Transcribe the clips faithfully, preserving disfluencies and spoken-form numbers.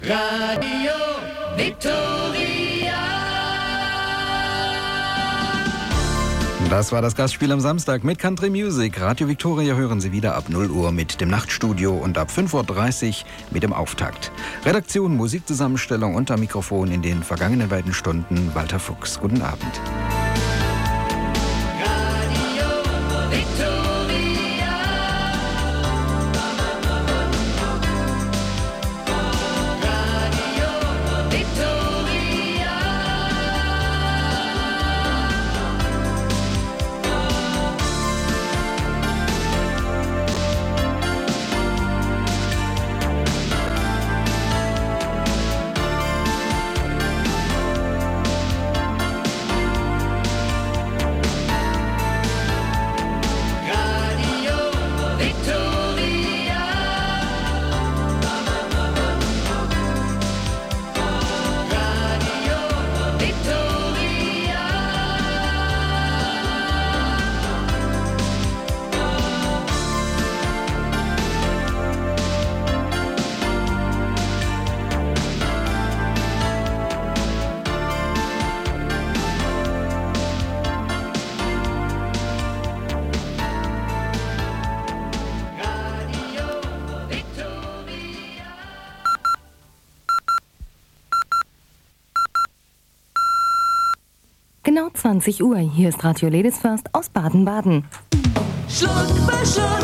Radio Viktoria. Das war das Gastspiel am Samstag mit Country Music. Radio Viktoria hören Sie wieder ab null Uhr mit dem Nachtstudio und ab fünf Uhr dreißig mit dem Auftakt. Redaktion, Musikzusammenstellung und am Mikrofon in den vergangenen beiden Stunden Walter Fuchs. Guten Abend. Genau zwanzig Uhr, hier ist Radio Ladies First aus Baden-Baden. Schluck für Schluck,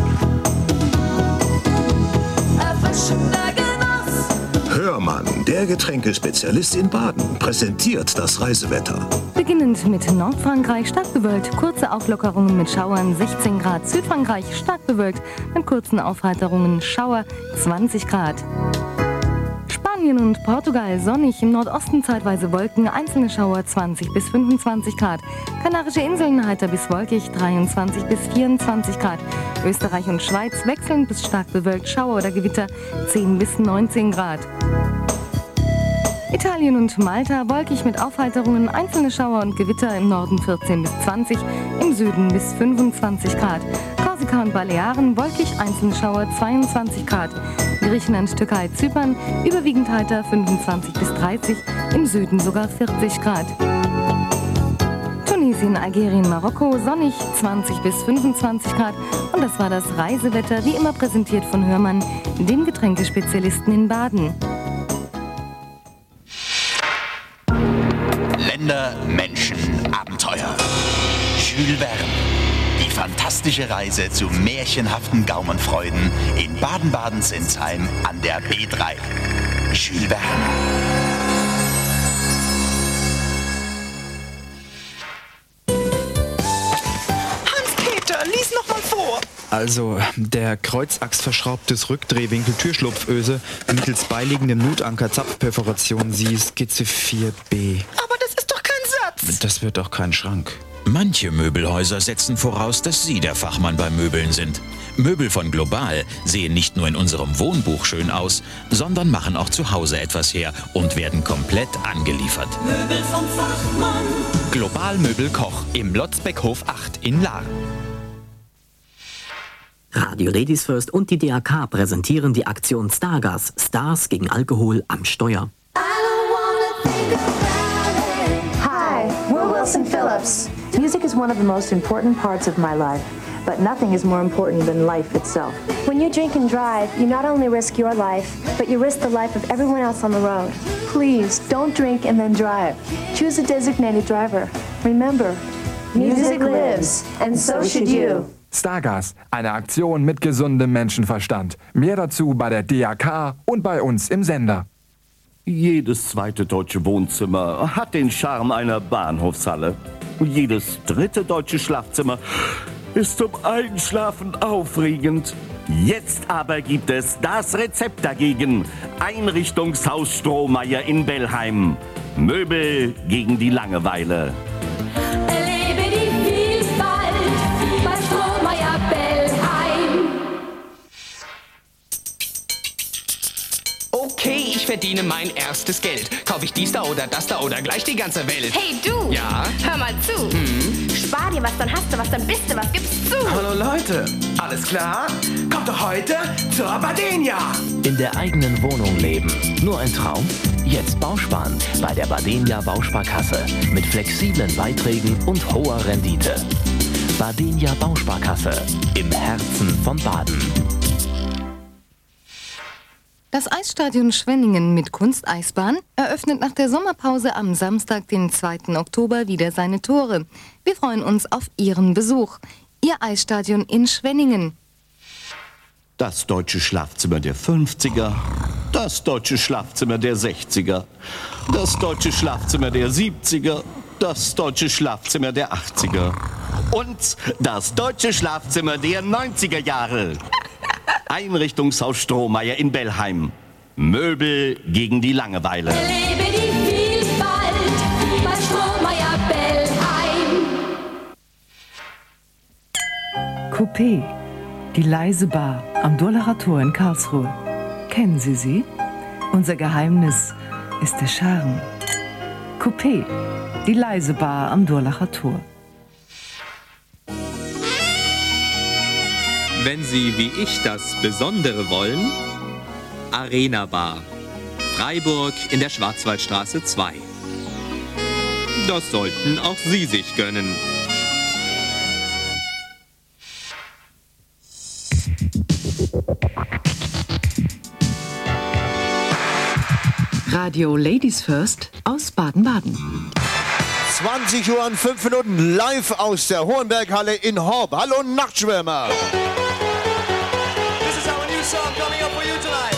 erfrischender Genuss. Hörmann, der Getränkespezialist in Baden, präsentiert das Reisewetter. Beginnend mit Nordfrankreich stark bewölkt, kurze Auflockerungen mit Schauern sechzehn Grad. Südfrankreich stark bewölkt mit kurzen Aufheiterungen Schauer zwanzig Grad. Spanien und Portugal sonnig, im Nordosten zeitweise Wolken, einzelne Schauer zwanzig bis fünfundzwanzig Grad. Kanarische Inseln heiter bis wolkig dreiundzwanzig bis vierundzwanzig Grad. Österreich und Schweiz wechselnd bis stark bewölkt, Schauer oder Gewitter zehn bis neunzehn Grad. Italien und Malta wolkig mit Aufheiterungen, einzelne Schauer und Gewitter, im Norden vierzehn bis zwanzig, im Süden bis fünfundzwanzig Grad. Korsika und Balearen wolkig, einzelne Schauer zweiundzwanzig Grad. Griechenland, Türkei, Zypern überwiegend heiter fünfundzwanzig bis dreißig, im Süden sogar vierzig Grad. Tunesien, Algerien, Marokko sonnig zwanzig bis fünfundzwanzig Grad. Und das war das Reisewetter, wie immer präsentiert von Hörmann, dem Getränkespezialisten in Baden. Länder, Menschen, Abenteuer. Jules Verne. Die fantastische Reise zu märchenhaften Gaumenfreuden in Baden-Baden-Sinsheim an der B drei. Jules Verne. Hans-Peter, lies noch mal vor. Also, der kreuzachsverschraubtes Rückdrehwinkel Türschlupföse mittels beiliegendem Notanker Zapfperforation, sie Skizze vier b. Aber das ist doch kein Satz. Das wird doch kein Schrank. Manche Möbelhäuser setzen voraus, dass sie der Fachmann bei Möbeln sind. Möbel von Global sehen nicht nur in unserem Wohnbuch schön aus, sondern machen auch zu Hause etwas her und werden komplett angeliefert. Möbel vom Fachmann. Global Möbel Koch im Lotzbeckhof acht in Lahr. Radio Ladies First und die D A K präsentieren die Aktion Stargas, Stars gegen Alkohol am Steuer. Hi, we're Wilson Phillips. Music is one of the most important parts of my life, but nothing is more important than life itself. When you drink and drive, you not only risk your life, but you risk the life of everyone else on the road. Please, don't drink and then drive. Choose a designated driver. Remember, music lives, and so should you. Stargas, eine Aktion mit gesundem Menschenverstand. Mehr dazu bei der D A K und bei uns im Sender. Jedes zweite deutsche Wohnzimmer hat den Charme einer Bahnhofshalle. Jedes dritte deutsche Schlafzimmer ist zum Einschlafen aufregend. Jetzt aber gibt es das Rezept dagegen. Einrichtungshaus Strohmeier in Bellheim. Möbel gegen die Langeweile. Erlebe die Vielfalt bei Strohmeier Bellheim. Okay, ich verdiene mein erstes Geld. Kauf ich dies da oder das da oder gleich die ganze Welt? Hey du! Ja? Hör mal zu! Hm? spar dir was, dann hast du was, dann bist du was, gib's zu. Hallo Leute, alles klar? Kommt doch heute zur Badenia. In der eigenen Wohnung leben. Nur ein Traum? Jetzt Bausparen bei der Badenia Bausparkasse. Mit flexiblen Beiträgen und hoher Rendite. Badenia Bausparkasse. Im Herzen von Baden. Das Eisstadion Schwenningen mit Kunsteisbahn eröffnet nach der Sommerpause am Samstag, den zweiten Oktober, wieder seine Tore. Wir freuen uns auf Ihren Besuch. Ihr Eisstadion in Schwenningen. Das deutsche Schlafzimmer der fünfziger, das deutsche Schlafzimmer der sechziger, das deutsche Schlafzimmer der siebziger, das deutsche Schlafzimmer der achtziger und das deutsche Schlafzimmer der neunziger Jahre. Einrichtungshaus Strohmeier in Bellheim. Möbel gegen die Langeweile. Erlebe die Vielfalt bei Strohmeier Bellheim. Coupé, die leise Bar am Durlacher Tor in Karlsruhe. Kennen Sie sie? Unser Geheimnis ist der Charme. Coupé, die leise Bar am Durlacher Tor. Wenn Sie wie ich das Besondere wollen, Arena Bar, Freiburg in der Schwarzwaldstraße zwei. Das sollten auch Sie sich gönnen. Radio Ladies First aus Baden-Baden. zwanzig Uhr und fünf Minuten live aus der Hohenberghalle in Horb. Hallo Nachtschwärmer! This is our new song coming up for you tonight.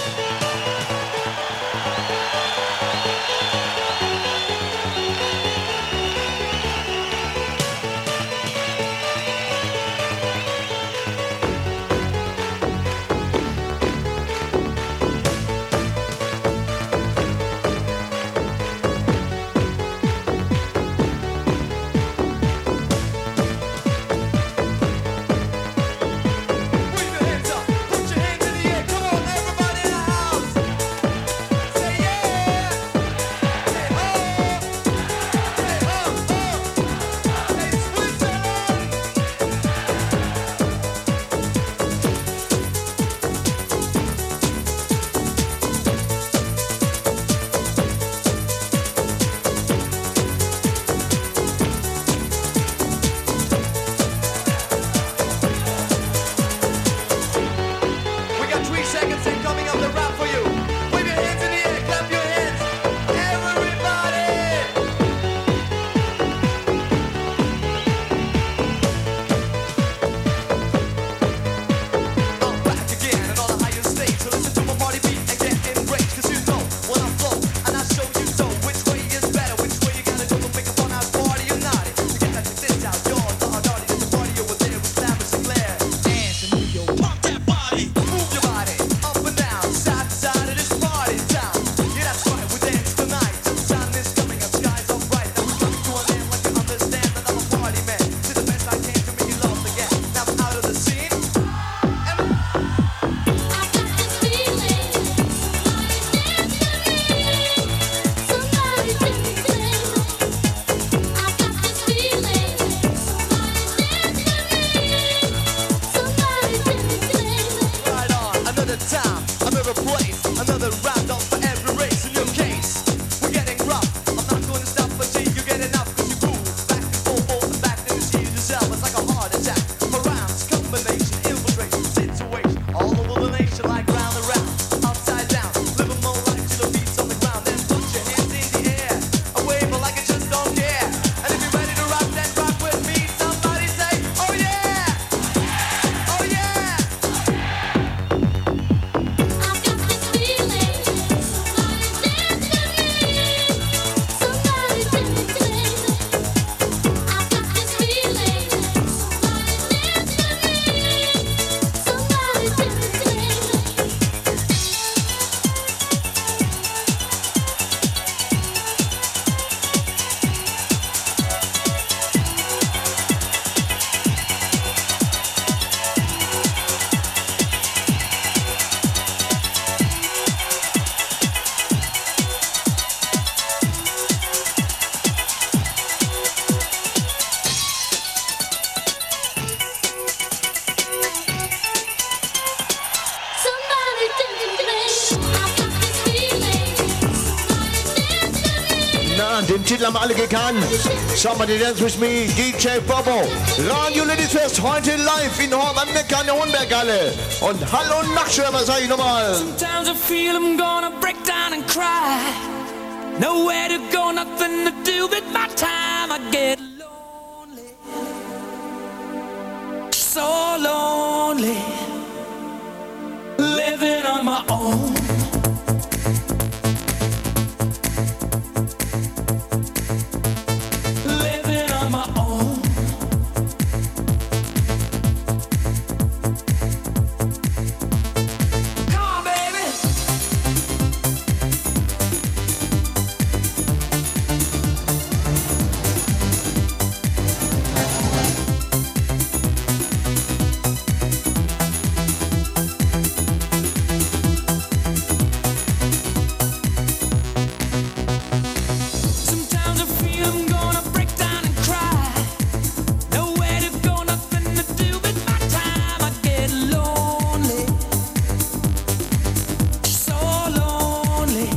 bekannt, den Titel haben alle gekannt. Somebody Dance With Me, D J Bobo. Radio Ladies Fest, heute live in Horb am Neckar in der Hohenberghalle. Und hallo Nachtschwärmer, sag ich nochmal. Sometimes I feel I'm gonna break down and cry. Nowhere to go, nothing to do with my time. I get lonely, so lonely, living on my own. Living on my own. Come on, baby. Sometimes I feel I'm gonna break down and cry. Nowhere to go, nothing to do with my time. I get lonely, so lonely,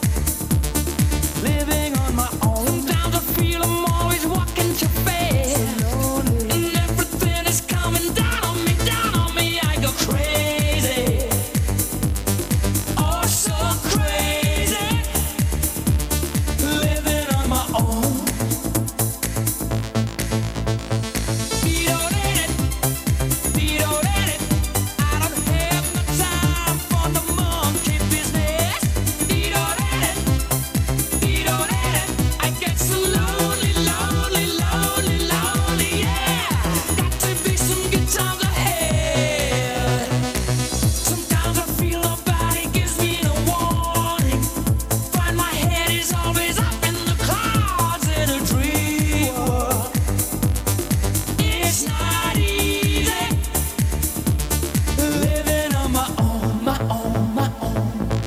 living on my own. Sometimes I feel I'm always walking too fast, and everything is coming down on me, down on me. I go crazy, oh so crazy, living on my own. Beat-o-dee-it, beat-o-dee-it. I don't have no time for the monkey business. Beat-o-dee-it, beat-o-dee-it. I get so lonely, lonely, lonely, lonely, yeah. Got to be some good times ahead. Sometimes I feel nobody gives me no warning. Find my head is always up in the clouds in a dream world. It's not easy living on my own, my own, my own.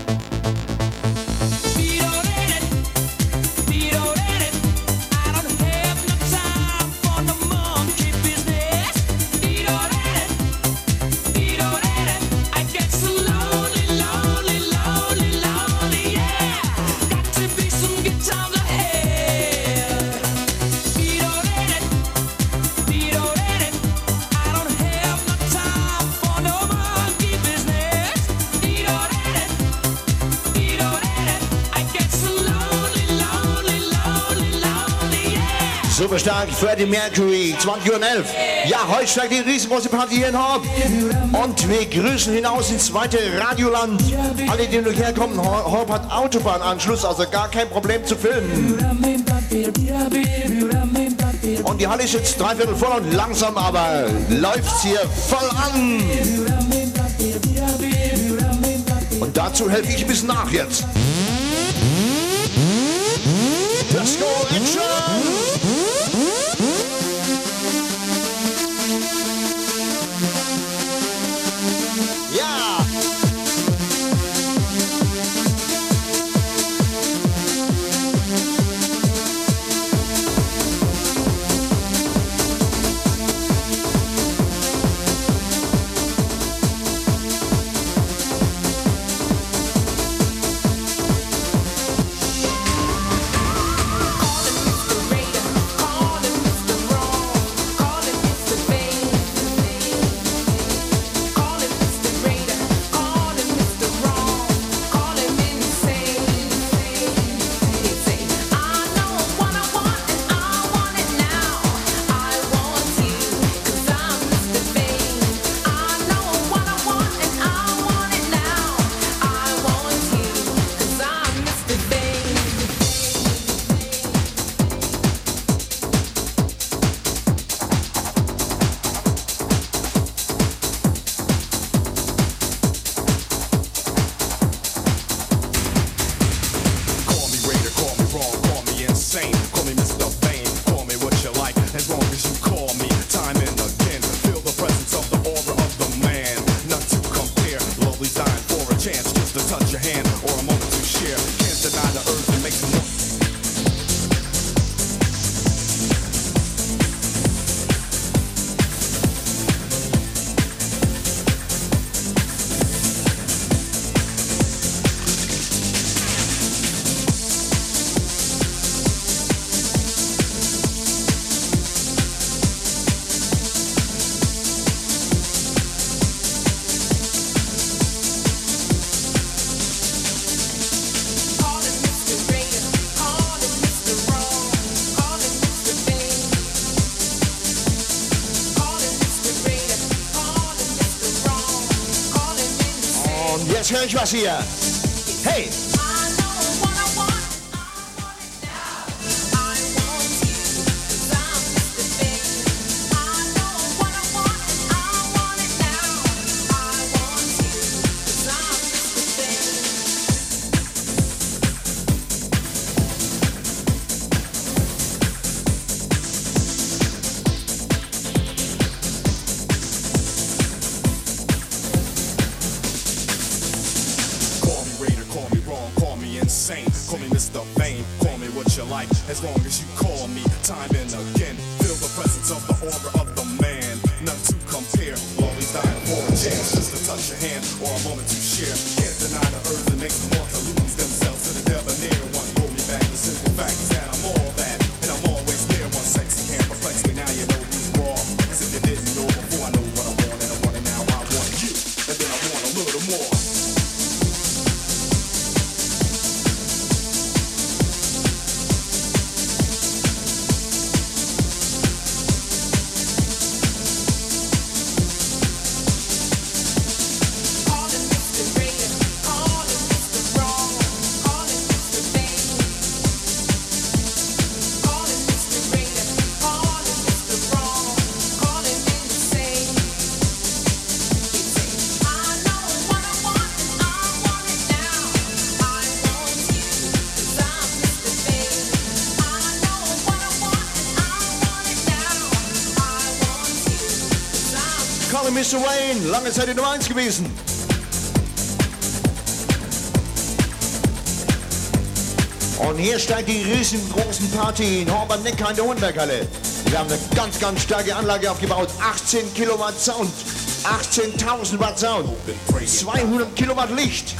Beat-o-dee-it, beat-o-dee-it. I don't have no time for the monkey business. Beat-o-dee-it, beat-o-dee-it. I get so lonely, lonely, lonely, lonely, yeah. Got to be some good times ahead. Beat-o-dee-it, beat-o-dee-it. I don't have no time for no monkey business. Beat-o-dee-it, beat-o-dee-it. I get so lonely, lonely, lonely, lonely, yeah. Super stark, Freddie Mercury, zwanzig Uhr elf. Ja, heute steigt die riesengroße Party hier in Horb. Und wir grüßen hinaus ins zweite Radioland. Alle, die durch herkommen, Hor- Horb hat Autobahnanschluss, also gar kein Problem zu filmen. Und die Halle ist jetzt dreiviertel voll und langsam, aber läuft's hier voll an. Und dazu helfe ich ein bisschen nach jetzt. Disco Action! Ja! höre ich was hier. Hey! As long as you call me time and again, feel the presence of the aura of the man. None to compare. Always dying for a chance, just to touch your hand or a moment to share. Can't deny the urge that makes them want to lose themselves to the debonair one. Roll me back. The simple fact is that I'm all that, and I'm always there. One sexy can't perplex me. Now you know who's raw. As if you didn't know before. I know what I want, and I want it now. I want you, and then I want a little more. Mister Wayne, lange Zeit die Nummer eins gewesen. Und hier steigt die riesengroßen Party in Horber-Neckar in der Hohenberghalle. Wir haben eine ganz, ganz starke Anlage aufgebaut. achtzehn Kilowatt Sound, achtzehntausend Watt Sound, zweihundert Kilowatt Licht.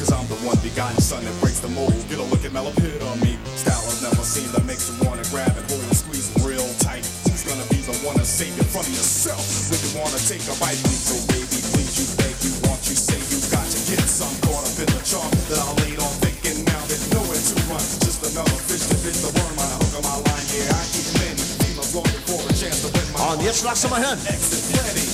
Wanna save it from yourself when you wanna take a bite. So baby, please, you beg, you want, you say you got to get some caught up in the charm that I laid on thinking now that nowhere to run. Just another fish to fish the worm on a hook of my line. Yeah, I keep many females longing for a chance to win my. Und jetzt lass mal hören. Exit ready.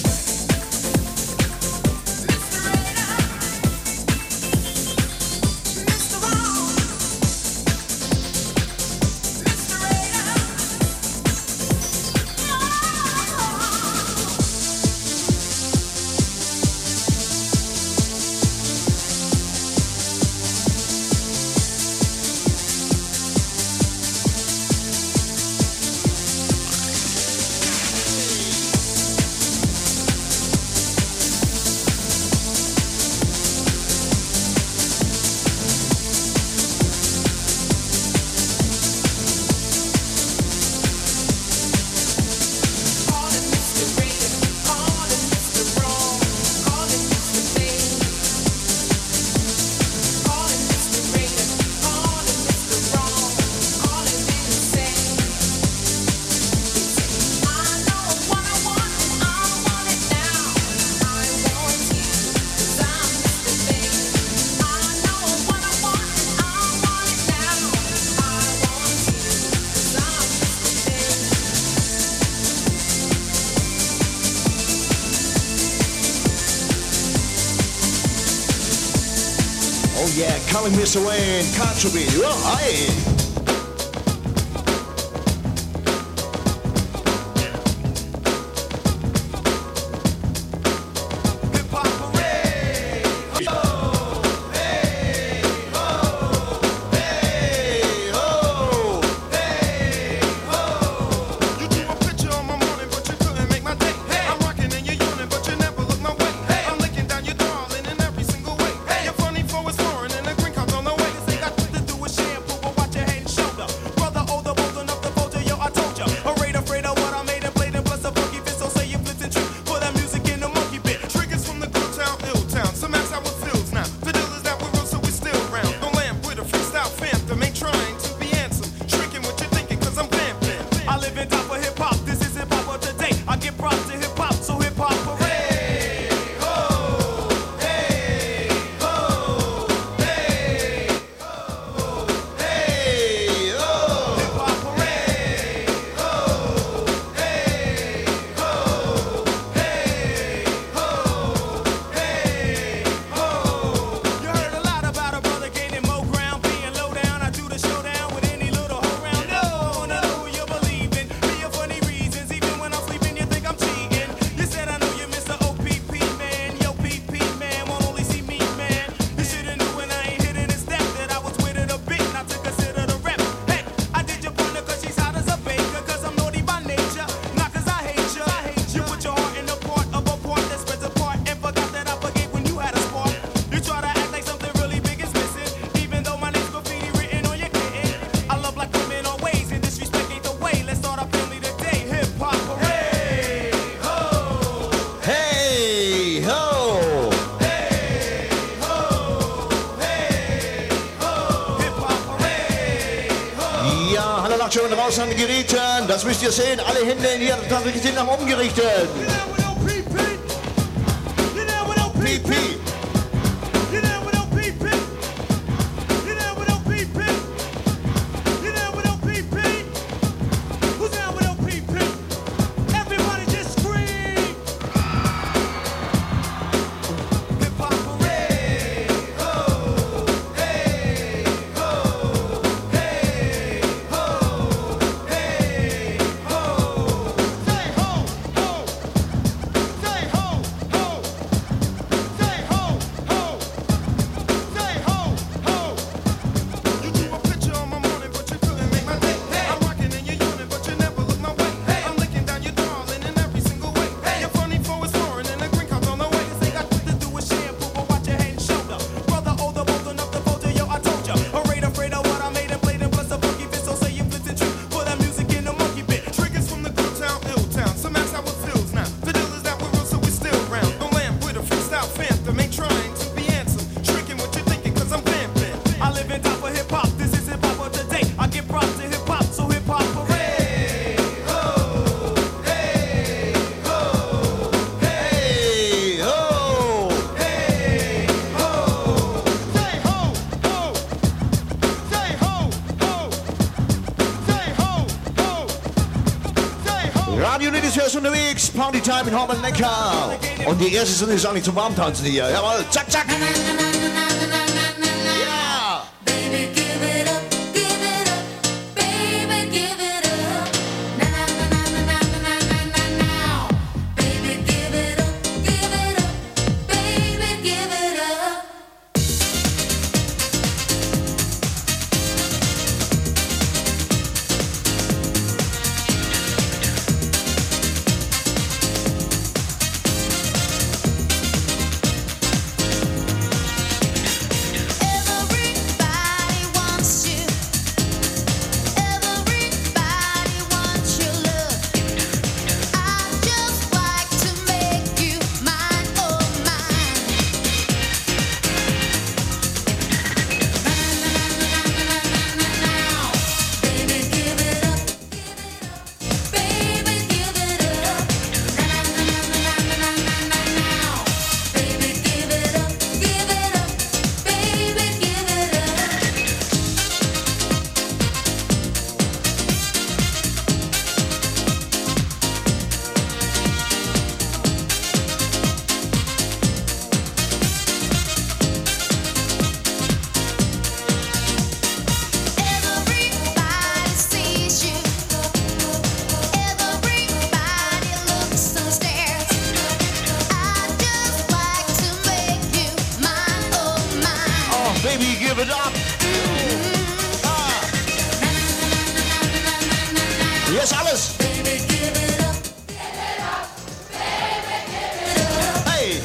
Oh yeah, calling Mister Wayne, Cartruby, oh aye. lacht schon draußen an den Geräten. Das müsst ihr sehen. Alle Hände in jeder Tasche sind nach oben gerichtet. P P. Unterwegs, Partytime in Horb und Neckar. Und die erste Stunde ist auch nicht zum Warmtanzen hier. Jawohl, zack, zack. Ja. Baby, give it up, give it up. Baby, give it up. Na na na na na na na na now. Baby, give it up, give it up. Baby, give it up. Hier ist alles. Hey.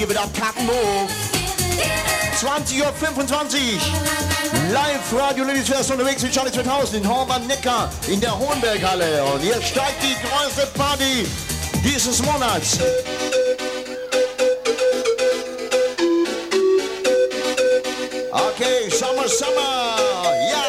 give it up, Captain Move. zwanzig Uhr fünfundzwanzig. Live Radio Ladies First unterwegs mit Charlie zweitausend in Horb am Neckar in der Hohenberghalle. Und hier steigt die größte Party dieses Monats. Okay, Summer, Summer, ja!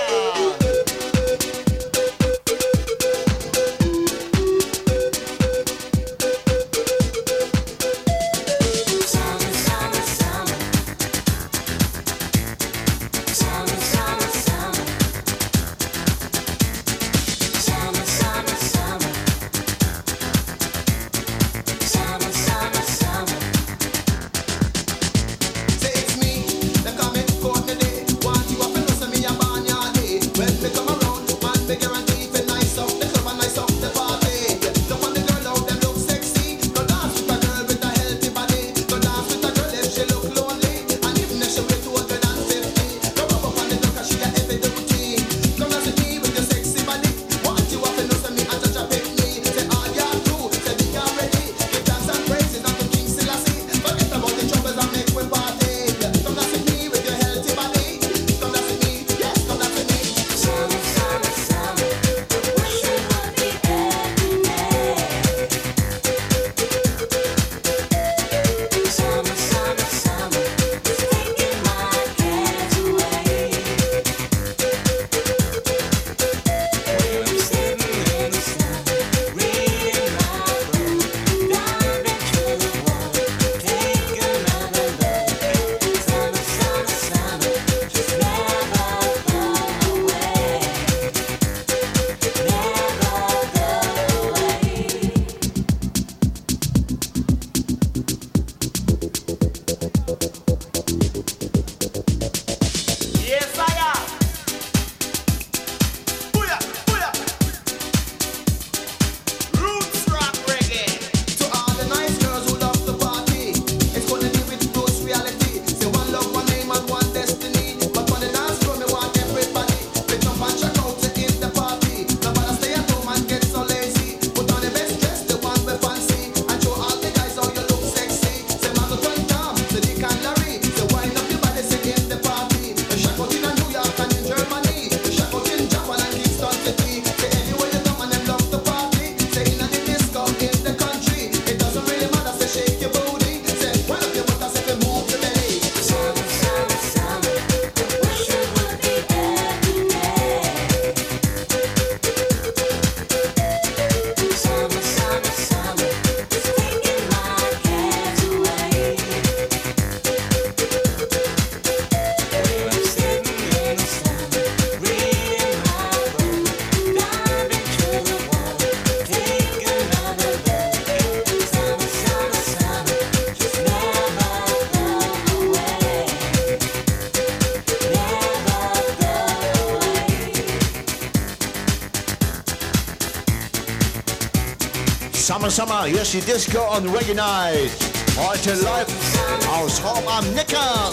Summer, Summer, hier ist die Disco und Reggae Night. Heute live aus Horb am Neckar.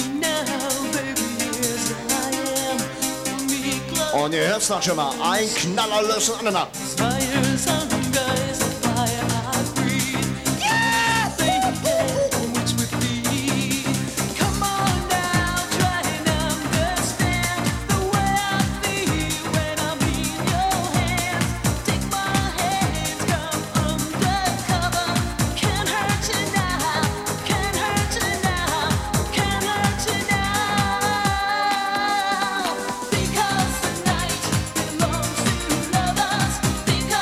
Und ihr hört es noch schon mal, ein Knaller löst den anderen ab. Because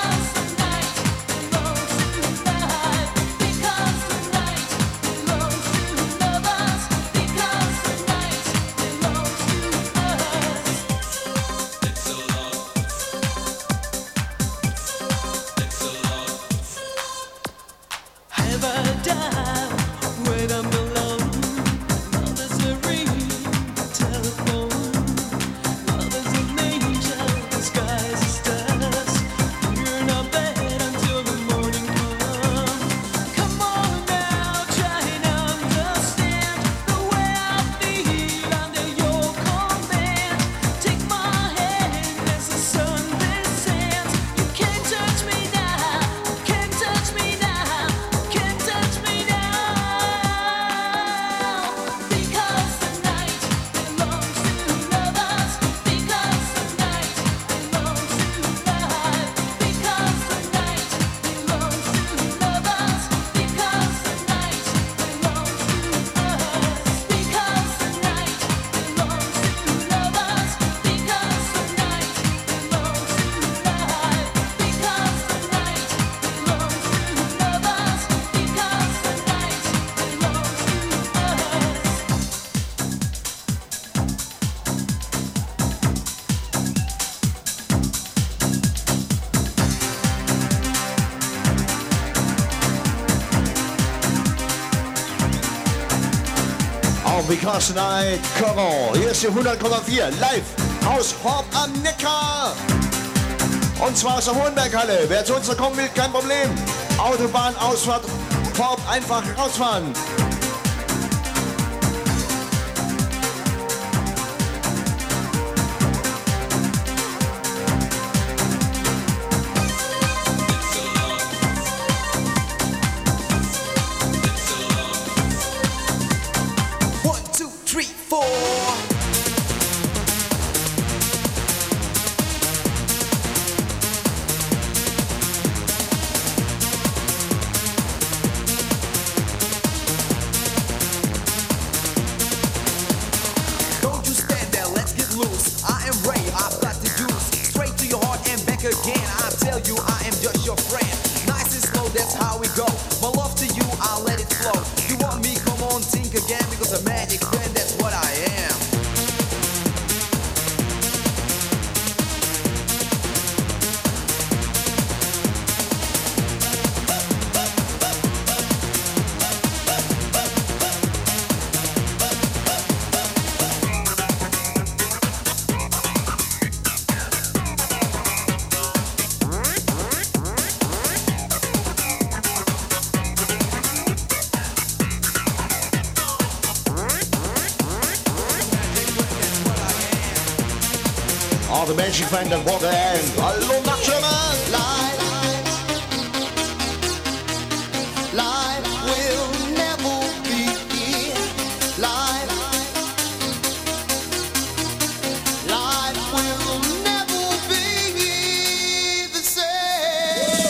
Podcast Night. Come on. Hier ist die hundert Komma vier live aus Horb am Neckar. Und zwar aus der Hohenberghalle. Wer zu uns da kommen will, kein Problem. Autobahnausfahrt, Horb, einfach rausfahren. All the magic find the water and hallo Nachtschwimmer. Life, life will never begin. Life, life will never be the same.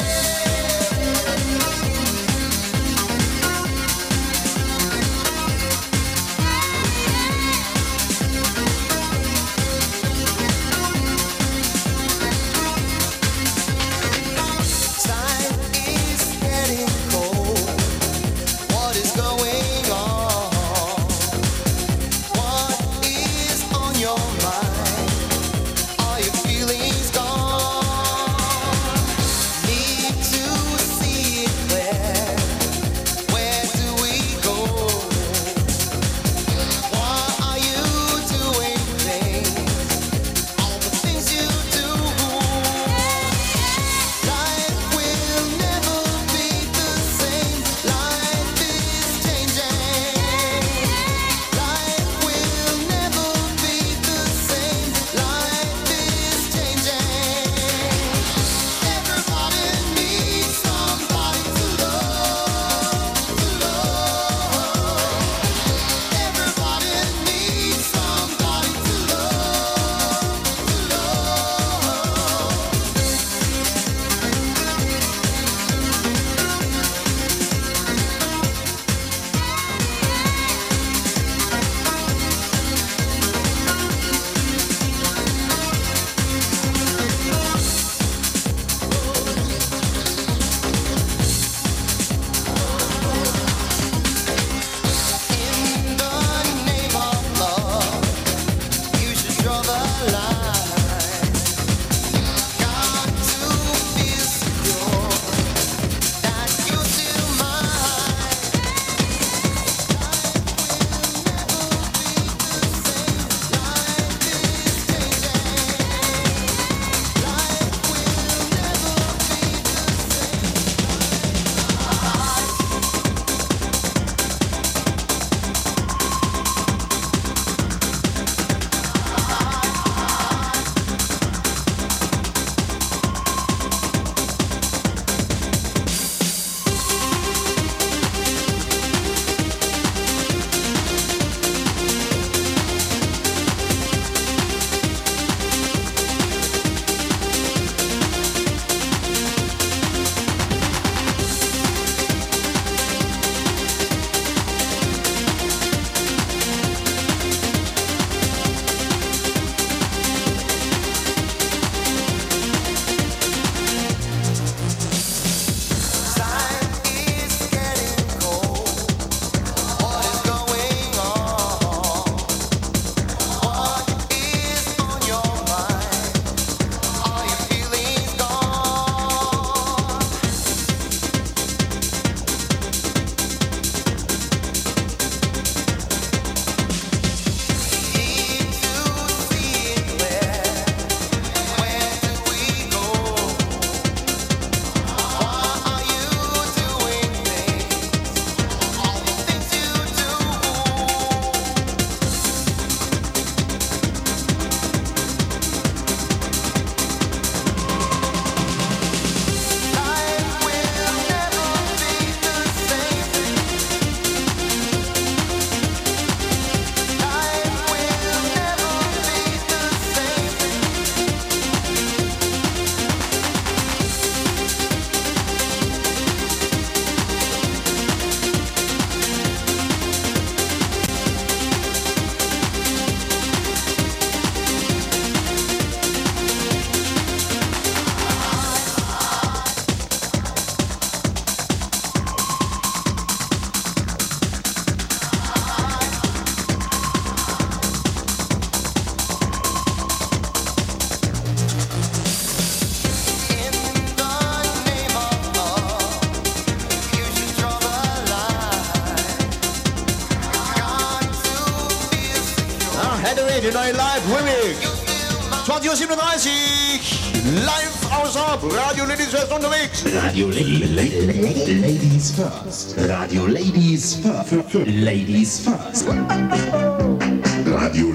Ja, Hathaway, die neue Live-Remix. zwanzig Uhr siebenunddreißig. Live aus Horb. Radio Ladies First unterwegs. Radio Ladies First. Radio Ladies First. Ladies First. Radio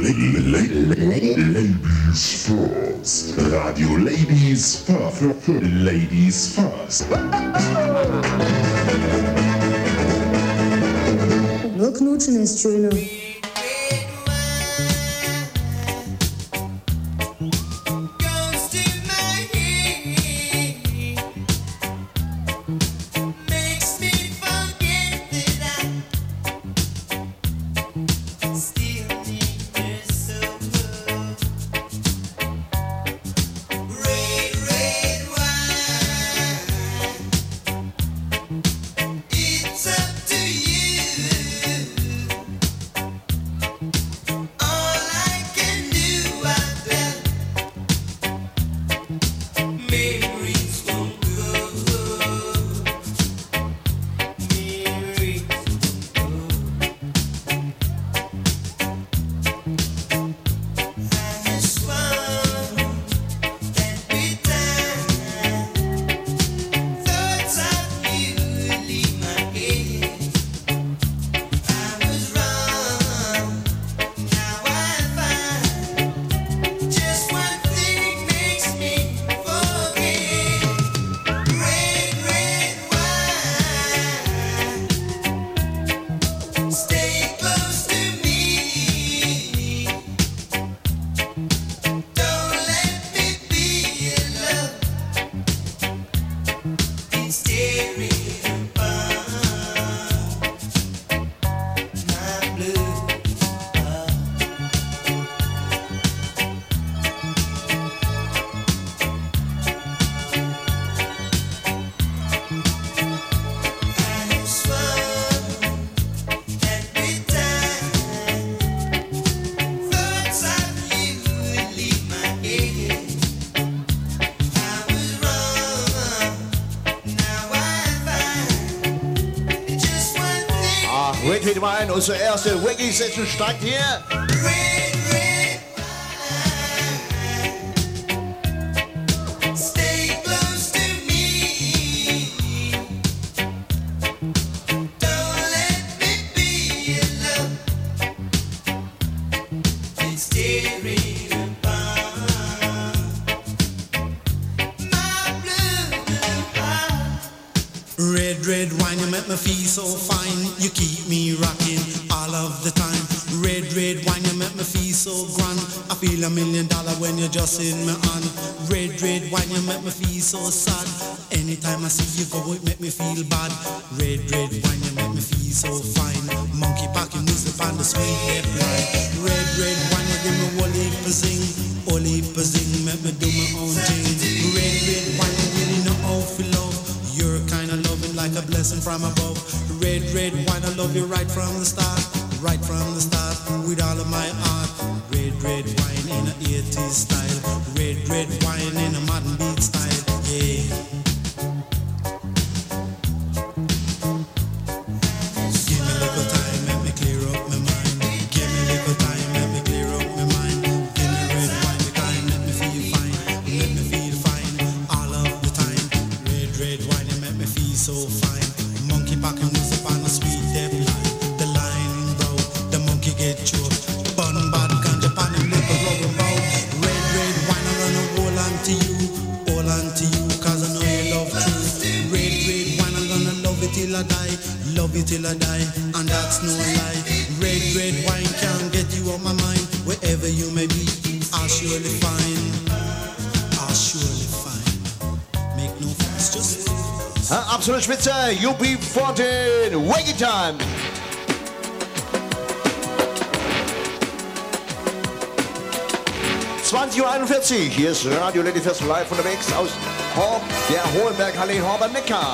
Ladies First. Radio Ladies First. Ladies First. Nur knutschen ist schöner. Red Red Wine, unsere erste Reggae-Session steigt hier. Red, red wine, you make me feel so fine. You keep me rocking all of the time. Red, red wine, you make me feel so grand. I feel a million dollar when you're just in my hand. Red, red wine, you make me feel so sad. Anytime I see you go, it make me feel bad. Red, red wine, you make me feel so fine. Monkey packing music on the sweet red line. Red, red wine, you give me whole heap of zing. Whole heap of zing, make me do my own thing. Red, red wine, you really know how to love. You're kind of loving like a blessing from above. Red, red wine, I love you right from the start. Right from the start, with all of my heart. Red, red wine in a eighties style. Red, red wine in a modern beat style. Yeah. Give me a little time, let me clear up my mind. Give me a little time, let me clear up my mind. Give me red wine, the kind, let me feel fine. Let me feel fine all of the time. Red, red wine, you make me feel so fine. Monkey packing music on a sweet dead line. The line, bro, the monkey get choked. Bun bad ganja pan and liquor rubber bow. Red, red wine, I'm gonna hold on to you. Hold on to you, cause I know you love truth. Red, red wine, I'm gonna love it till I die. Love it till I die, and that's no lie. Red, red wine can't get you on my mind. Wherever you may be, I'll surely find. I'll surely find. Make no fuss, just Ja, absolute Spitze, U B vierzehn, Wake Time. zwanzig Uhr einundvierzig, hier ist Radio Lady Fest live unterwegs aus Horb, der Hohenberghalle in Horb am Neckar.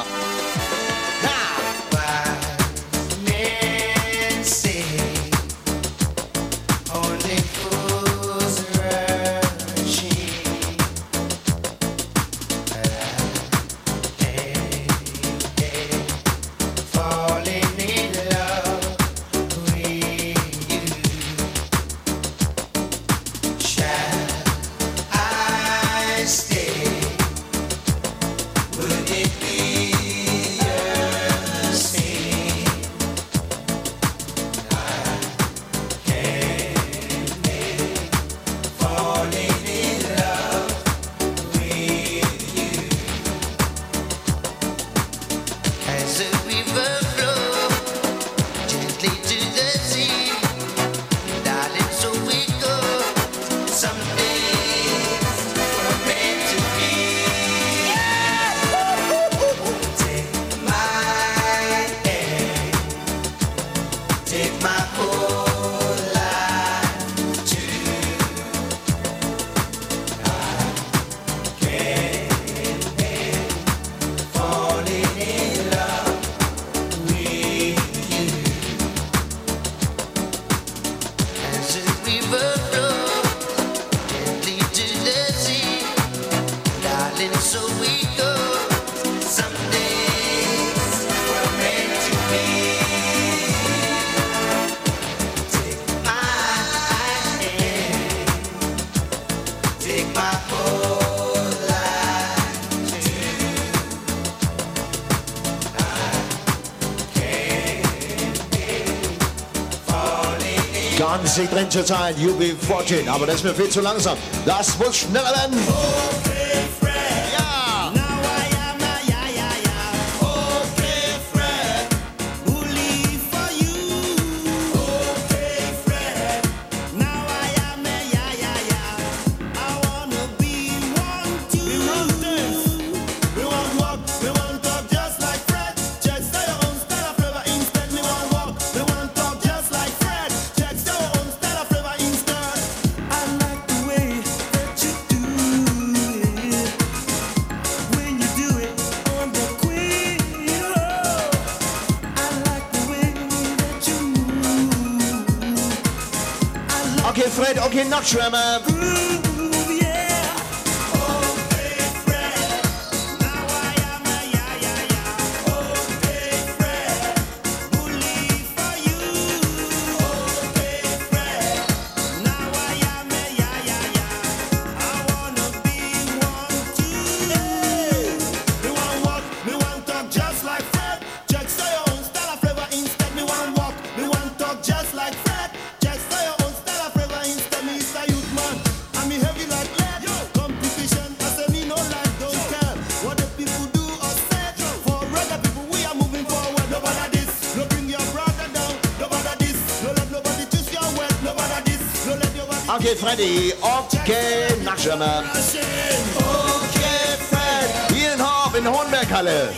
zwanzig drin zur Zeit, U B vierzehn, aber das ist mir viel zu langsam. Das muss schneller werden. Okay, Fred. Ja. Now I am a yeah, yeah, yeah. Okay, Fred. Who live for you? Okay, Fred. Now I am a yeah, yeah, yeah. I wanna be one too. We want dance. We want walk. We want talk just like Fred. Just say your own style of flavor instead. We want walk. We want talk just like Fred. Just say your own style of flavor instead. I like the way that you do it. When you do it on the queen, oh. I like the way that you move. I like Okay, Fred, okay, noch schwärmer. groove, yeah. Okay, Fred. Now I am a yeah, yeah, yeah. Okay, Fred. Who live for you? Okay, Fred. Now I am a yeah, yeah, yeah. I wanna be one too. Me want walk, me want talk just like Fred. Just say your own style of flavor instead. Me want walk, me want talk just like Fred. Just say your own style of flavor instead. Me is a youth man, and me heavy like lead. Competition, I say me no like, don't care what the people do or say. For other people, we are moving forward. No bother this, no bring your brother down. No bother this, no let nobody choose your word. No bother this, no let your body. Okay, Freddy, okay, noch schwärmer. Okay, Fred, hier in Horb, in der Hohenberghalle.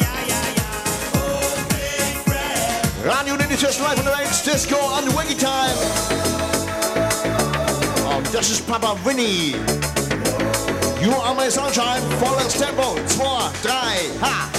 Radio Ladies First live on the Rates, Disco on the Wiggy Time. Oh, das ist Papa Winnie. You are my sunshine, volles Tempo, zwei, drei, ha!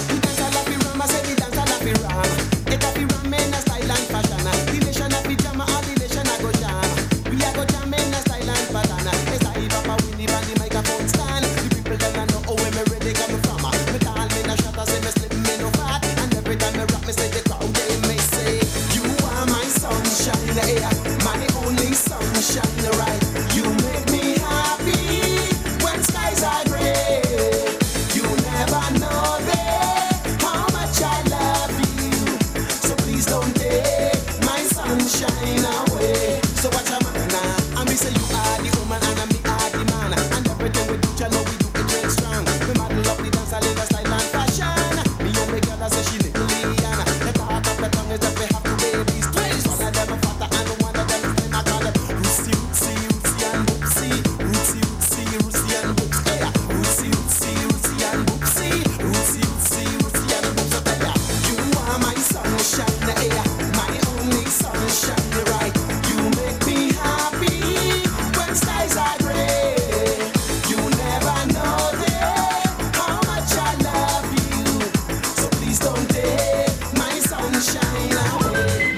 My only sunshine, right? You make me happy when skies are gray. You never know that how much I love you. So please don't take my sunshine away. So watch a man now. And me say you are the woman and I'm the are the man. And everything we do, you know we do it real strong. We model up the dance, I live a style and fashion. Me and my girl, I say she little Liana. The talk of the tongue is that we have to babies twice. One of them a fatter and one of them is thin. I call them Rootsy, Rootsy, Rootsy and Boopsy. Rootsy, Rootsy, Rootsy and Boops. Yeah. Rootsy, Rootsy, Rootsy and Boopsy. Rootsy, Rootsy, Rootsy and Boops. So tell ya, you are my sunshine, yeah. My only sunshine, right? You make me happy when skies are gray. You never know that how much I love you. So please don't take my sunshine away.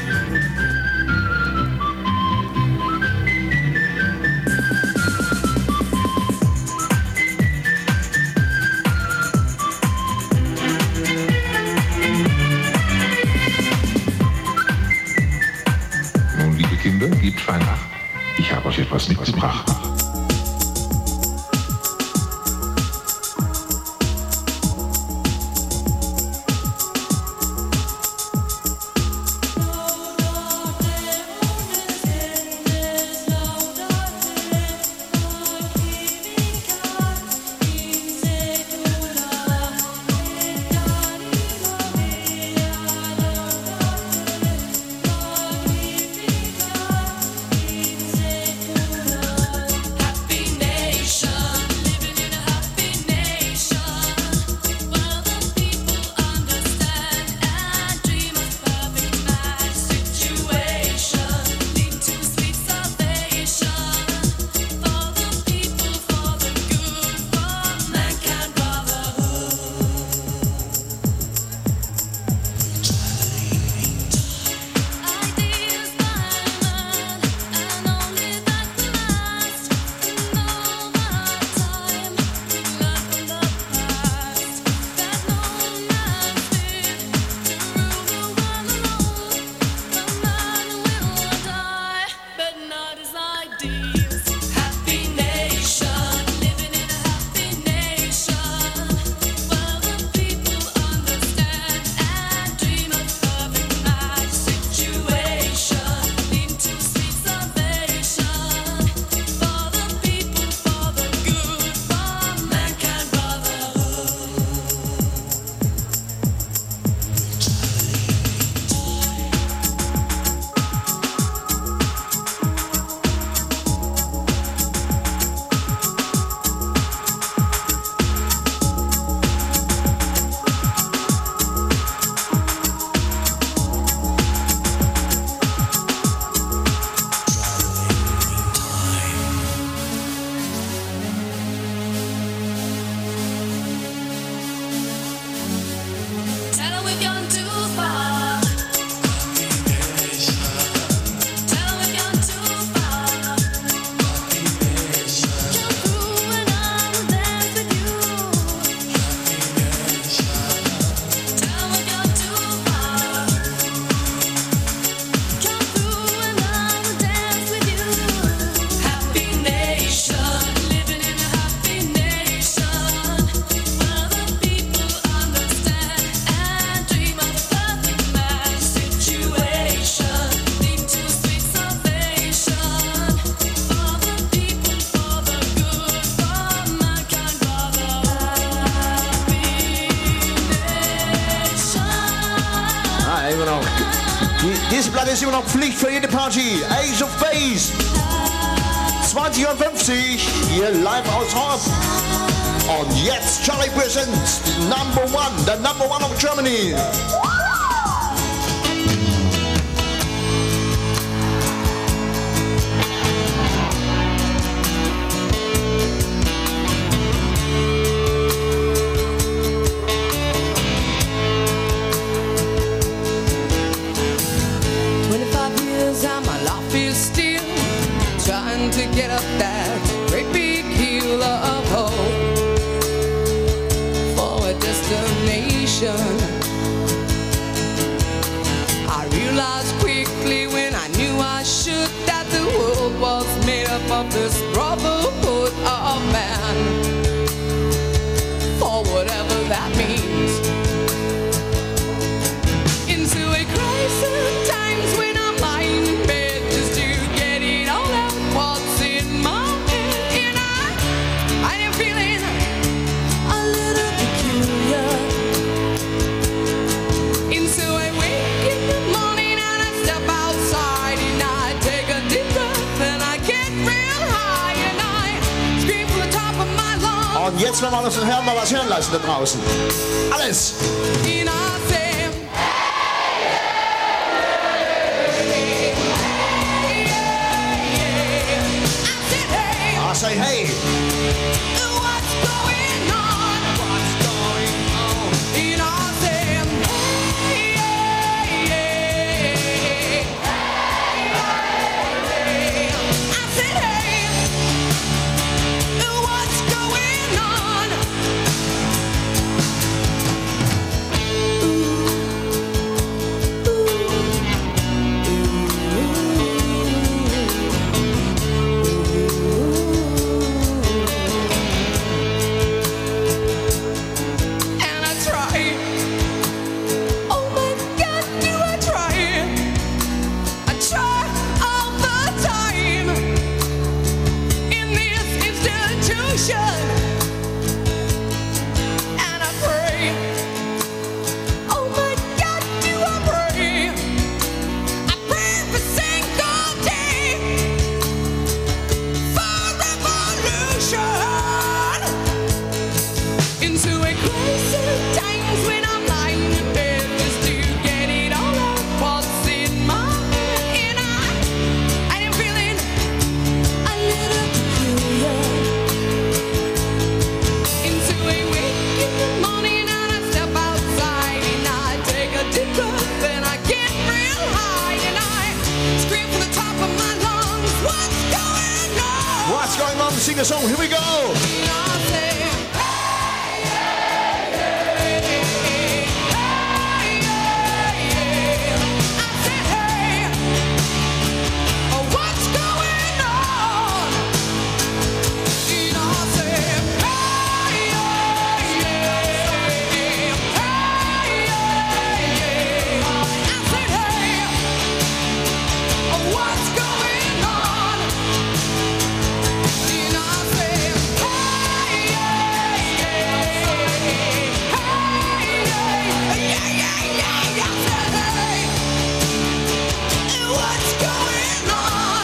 Nun, liebe Kinder, gebt fein nach. Ich habe euch etwas mitgebracht. Diese Platte ist immer noch Pflicht für jede Party. Ace of Base. zwanzig Uhr fünfzig, hier live aus Horb. Und jetzt Charlie presents Number One, the Number One of Germany. twenty-five years and my life is still trying to get up that great big hill of hope for a destination. I realized quickly when I knew I should that the world was made up of this brotherhood of man, for whatever that means. Into a crisis times when I'm lying in bed just to get it all out what's in my head. And I, I am feeling a little peculiar. And so I wake in the morning and I step outside and I take a deep breath and I get real high and I scream from the top of my lungs. Und jetzt wollen wir uns Herren mal was hören lassen da draußen. Alles. And I say, I say hey. what's going on? What's going on? And I say, hey, hey, hey. I said, hey, what's going on? And I try. Oh my God, do I try? I try all the time in this institution. And I pray. Oh my God, do I pray? I pray every single day for revolution. Into a crisis times when I'm lying in bed just to get it all out what's in my head. And I, I am feeling a little peculiar. Into a wake in the morning and I step outside and I take a deep breath and I get real high and I scream from the top of my lungs, what's going on? What's going on? Sing a song. Here we go. And I say, what's going on? And I say, hey, hey, hey, hey. I said, hey, what's going on? And I say, hey, hey, hey, hey, yeah, yeah, yeah. I said, hey, what's going on?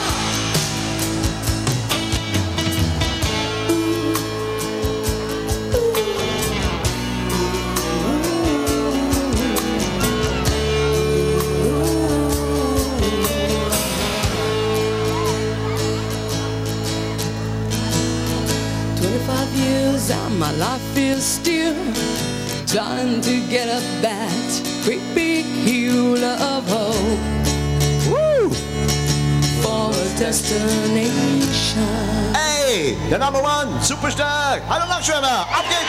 twenty-five years and my life is still trying to get up that great big hill of hope. Woo! For a destination. Hey, der Number One, super stark. Hallo Nachschwimmer, ab geht's.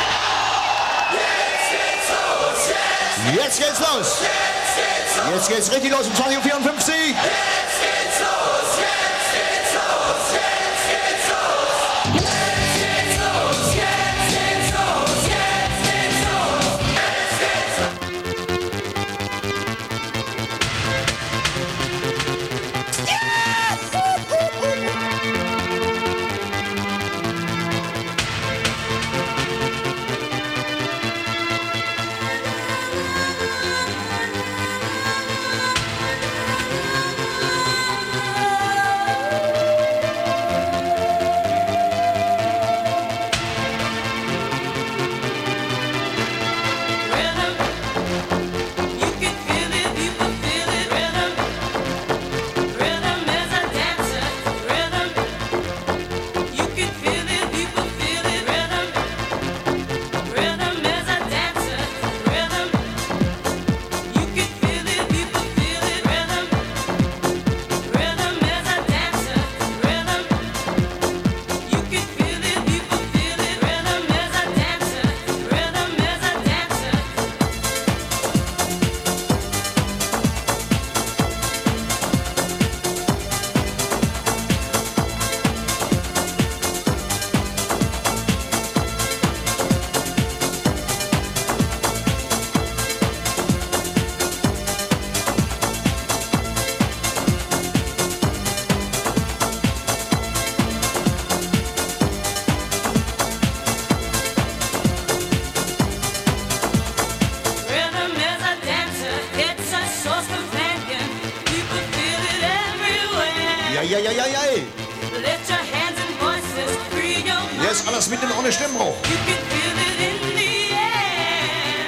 Jetzt geht's los. Jetzt geht's richtig los um zwanzig Uhr vierundfünfzig. Eieieiei. Lift your hands and voices, free your mind. Jetzt alles mitten ohne Stimmbruch. You can feel it in the air.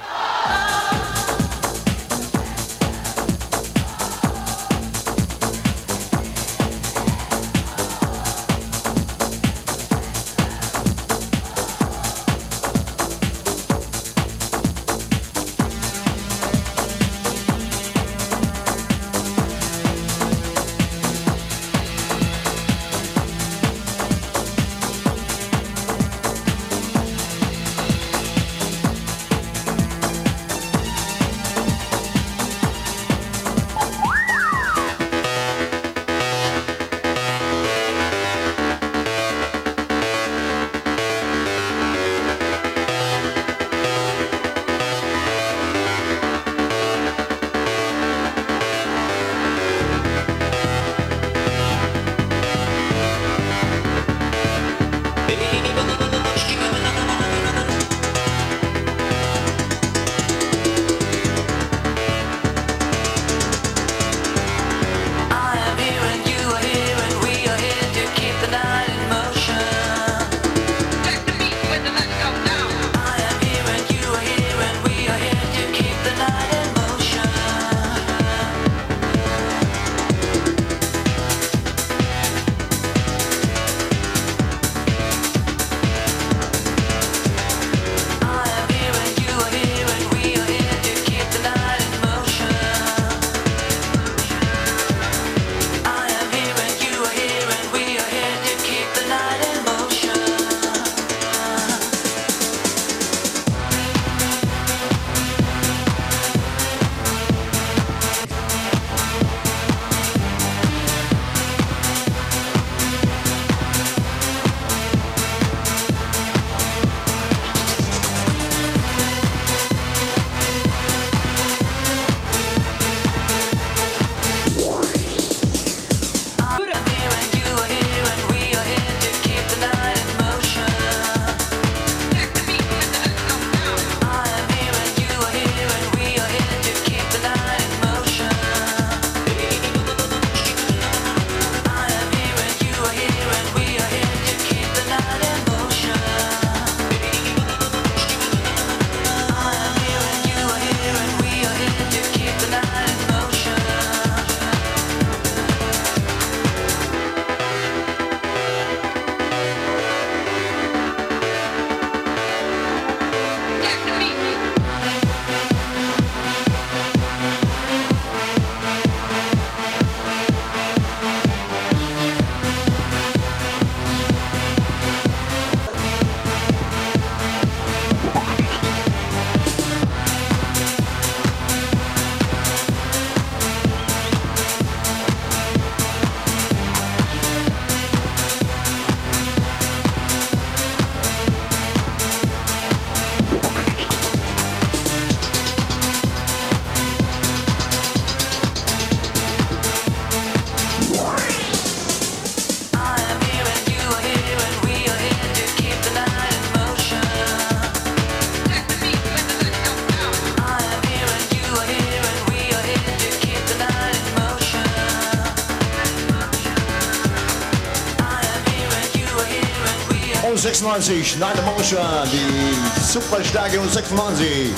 sechsundneunzig, Nine Emotion, die super starke und sechsundneunzig.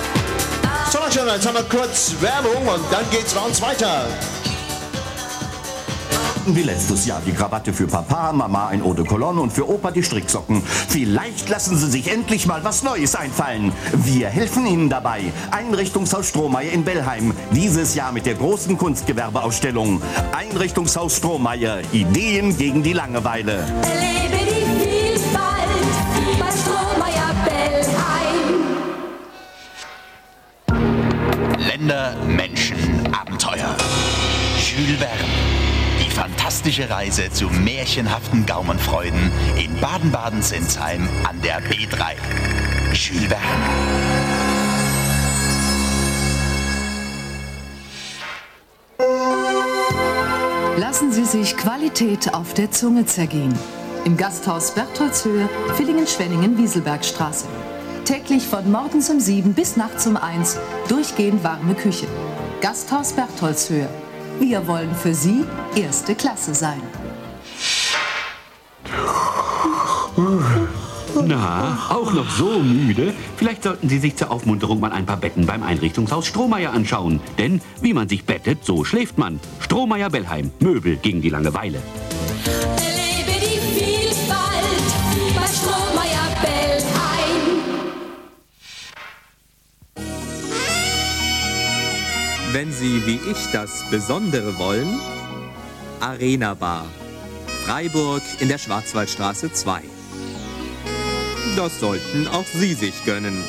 So, Leute, jetzt haben wir kurz Werbung und dann geht's bei uns weiter. Wie letztes Jahr die Krawatte für Papa, Mama ein Eau de Cologne und für Opa die Stricksocken. Vielleicht lassen Sie sich endlich mal was Neues einfallen. Wir helfen Ihnen dabei. Einrichtungshaus Strohmeier in Bellheim. Dieses Jahr mit der großen Kunstgewerbeausstellung. Einrichtungshaus Strohmeier. Ideen gegen die Langeweile. Erlebe die Vielfalt bei Strohmeier Bellheim. Länder, Menschen, Abenteuer. Jules Verne. Die fantastische Reise zu märchenhaften Gaumenfreuden in Baden-Baden-Sinsheim an der B drei. Jules Verne. Lassen Sie sich Qualität auf der Zunge zergehen. Im Gasthaus Bertholdshöhe, Villingen-Schwenningen-Wieselbergstraße. Täglich von morgens um sieben bis nachts um eins durchgehend warme Küche. Gasthaus Bertholdshöhe. Wir wollen für Sie erste Klasse sein. Na, auch noch so müde? Vielleicht sollten Sie sich zur Aufmunterung mal ein paar Betten beim Einrichtungshaus Strohmeier anschauen. Denn wie man sich bettet, so schläft man. Strohmeier Bellheim. Möbel gegen die Langeweile. Lebe die Vielfalt bei Strohmeier Bellheim. Wenn Sie wie ich das Besondere wollen, Arena Bar, Freiburg in der Schwarzwaldstraße zwei. Das sollten auch Sie sich gönnen.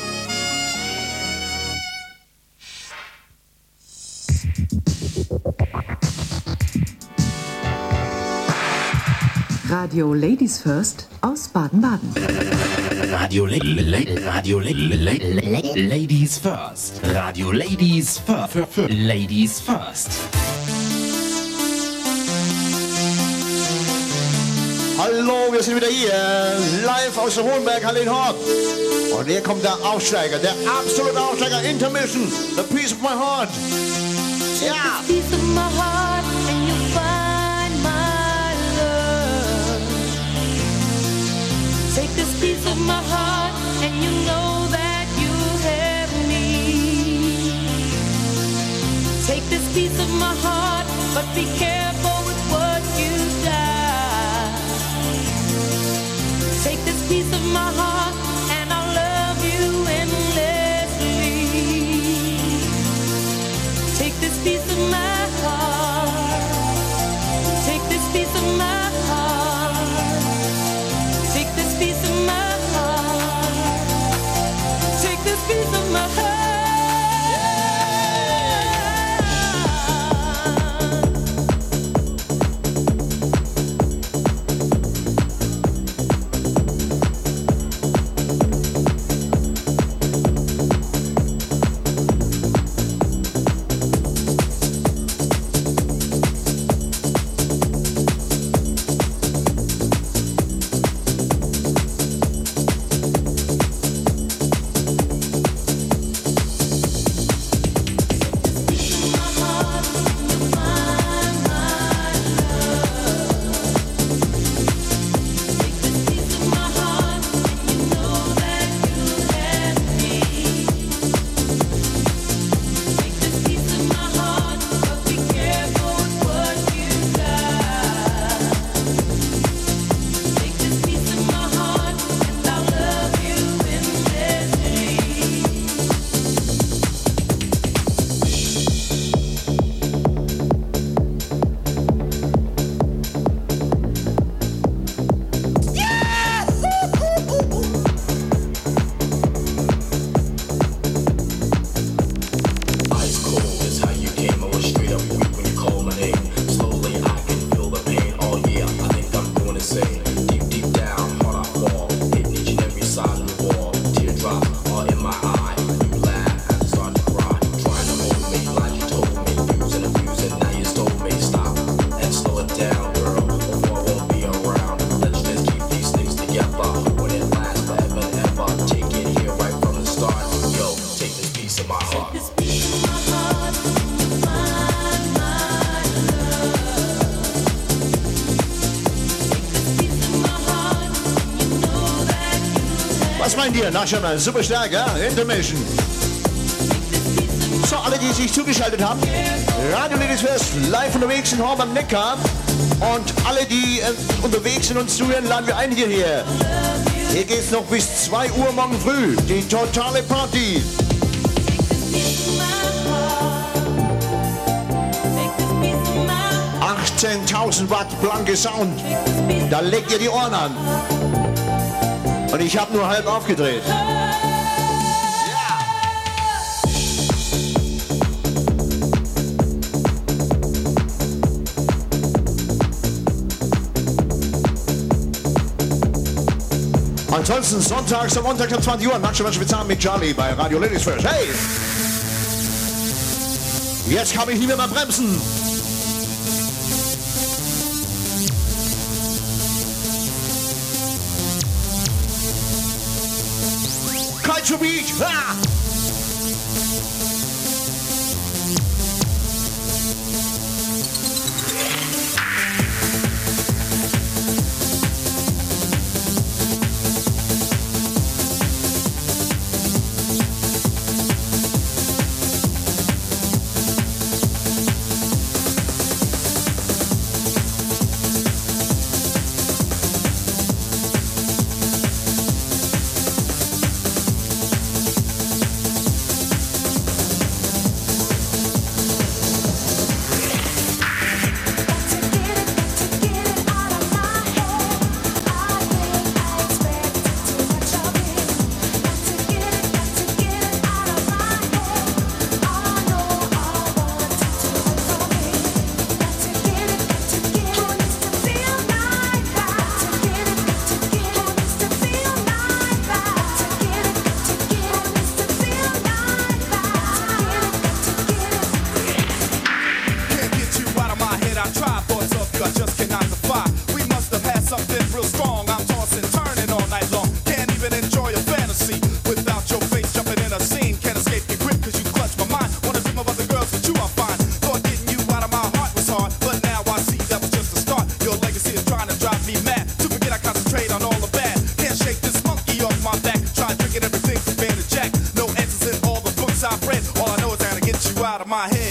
Radio Ladies First aus Baden-Baden. Radio, La La Radio La La La Ladies First. Radio Ladies First. Ladies First. Hallo, wir sind wieder hier, live aus der Hohenberg-Halle in Horb. Und hier kommt der Aufsteiger, der absolute Aufsteiger, Intermission, The Piece of My Heart. Ja! The piece of my heart and you'll find my love. Take this piece of my heart and you know that you have me. Take this piece of my heart, but be careful with what you've done. Take this piece of my heart and I'll love you endlessly. Take this piece of my heart. Take this piece of my heart. Take this piece of my heart. Take this piece of my heart. Was meint ihr? National, super stark, ja? Intermission. So, alle, die sich zugeschaltet haben. Radio Ladies First, live unterwegs in Horb am Neckar. Und alle, die äh, unterwegs sind und zuhören, laden wir ein hierher. Hier geht's noch bis zwei Uhr morgen früh. Die totale Party. achtzehntausend Watt blanke Sound. Da legt ihr die Ohren an. Und ich habe nur halb aufgedreht. Ansonsten sonntags am Montag um zwanzig Uhr Nacht Spezial mit Charlie bei Radio Ladies First. Hey! Jetzt kann ich nicht mehr mal bremsen. Kite to beach! Ha! song. I'm tossing, turning all night long. Can't even enjoy a fantasy without your face jumping in a scene. Can't escape you quick cause you clutch my mind. Wanna dream of other girls but you are fine. Thought getting you out of my heart was hard, but now I see that was just a start. Your legacy is trying to drive me mad. To forget I concentrate on all the bad. Can't shake this monkey off my back. Try drinking everything from Van to Jack. No answers in all the books I've read. All I know is how to get you out of my head.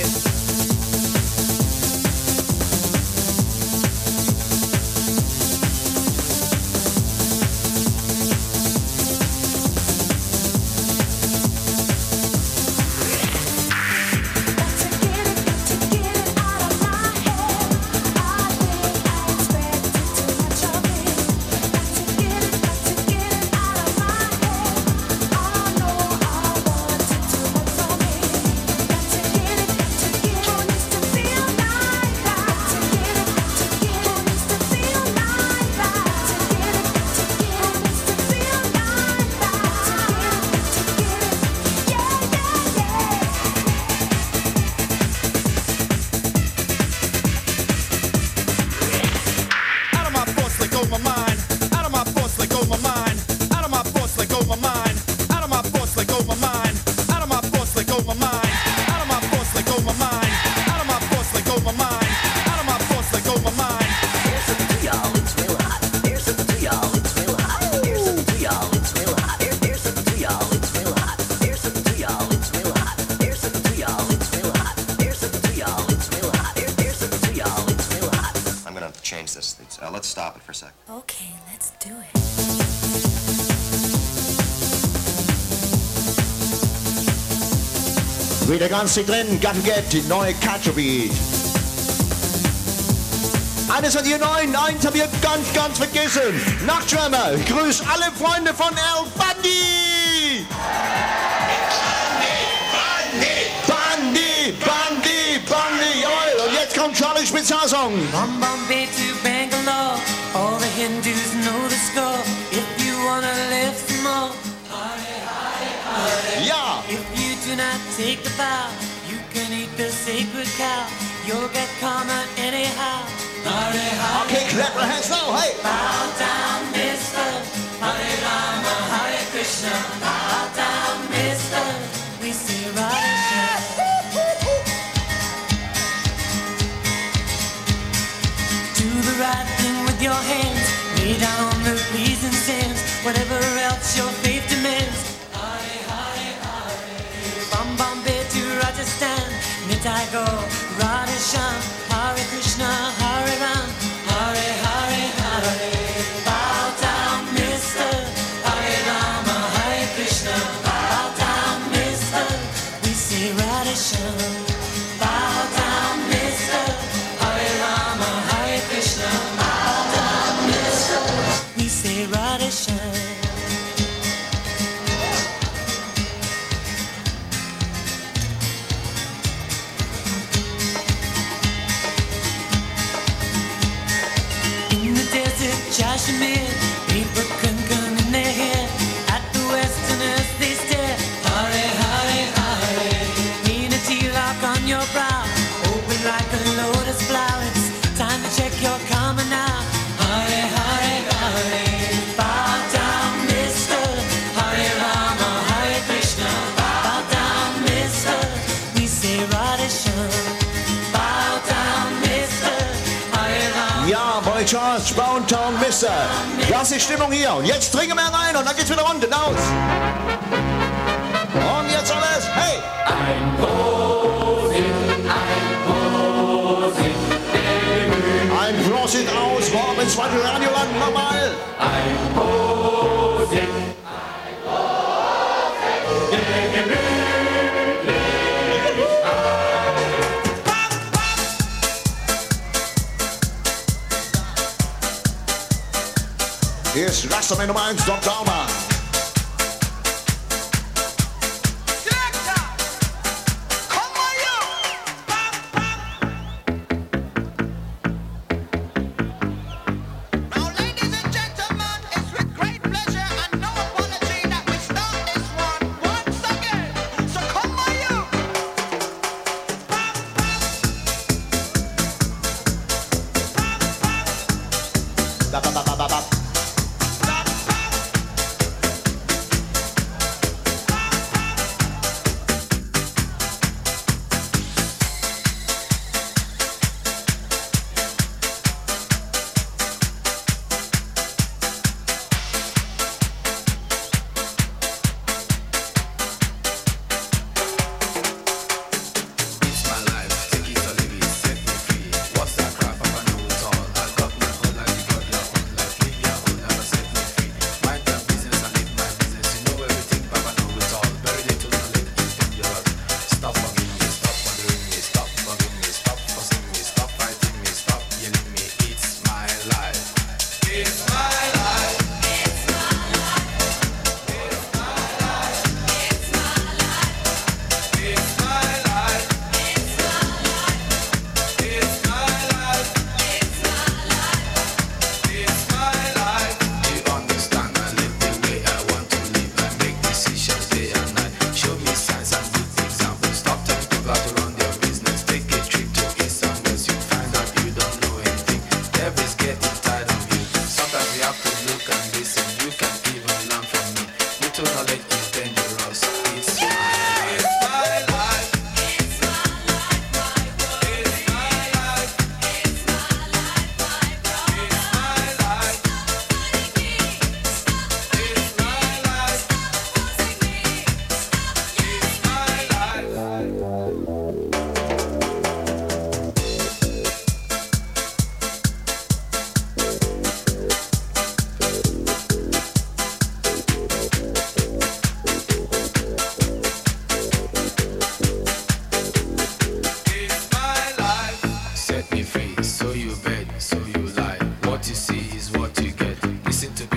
Uh, let's stop it for a sec. Okay, let's do it. Wieder ganz dick drin, Gotta Get, die neue Culture Beat. Eines von ihr neuen, eins haben wir ganz, ganz vergessen. Nachtschwärmer, grüß alle Freunde von El Bandi! Bandi, Bandi, Bandi, jawohl. Und jetzt kommt Charlie Spezialsong. From Bombay to Bangalore, all the Hindus know the score. If you wanna live some more, Hare, Hare, Hare. Ja. If you do not take the vow, you can eat the sacred cow. You'll get karma anyhow. Hare, Hare. Okay, clap your hands now, hey. Bow down, mister. Hare Rama, Hare Krishna. Bow down, mister. We say Radha. Do the right thing with your hands. Lay down the pleasing sins. Whatever else your faith demands. Hare, Hare, Hare. From Bombay to Rajasthan. Mitai go, Radha Sham. Hare Krishna, Hare Ram. Hare, Hare, Hare. Bow down, mister. Hare Rama, Hare Krishna. Bow down, mister. We say Radha Sham. Bow down, mister. Hare Rama, Hare Krishna. Bow down, mister. We say Radha Sham. Kashmir, people kankan in their hair. At the westerners they stare. Hare, Hare, Hare. Lean a tilak on your brow. Open like a lotus flower. It's time to check your karma now. Hare, Hare, Hare. Bow down, mister. Hare Rama, Hare Krishna. Bow down, mister. We say Radha Sham. Bow down, mister. Hare Rama. Ja, Boy Charles, Downtown Mister. Das ist Stimmung hier. Und jetzt dringen wir rein und dann geht's wieder runter. Aus. Und jetzt alles. Hey! Ein Prosit, ein Prosit, Ein Prosit aus. Warm ins zweite Radioland. Nochmal. ein Prosit, ein Prosit, der Gemütlichkeit. Hier ist Rastermann Nummer eins, Doktor Daumer.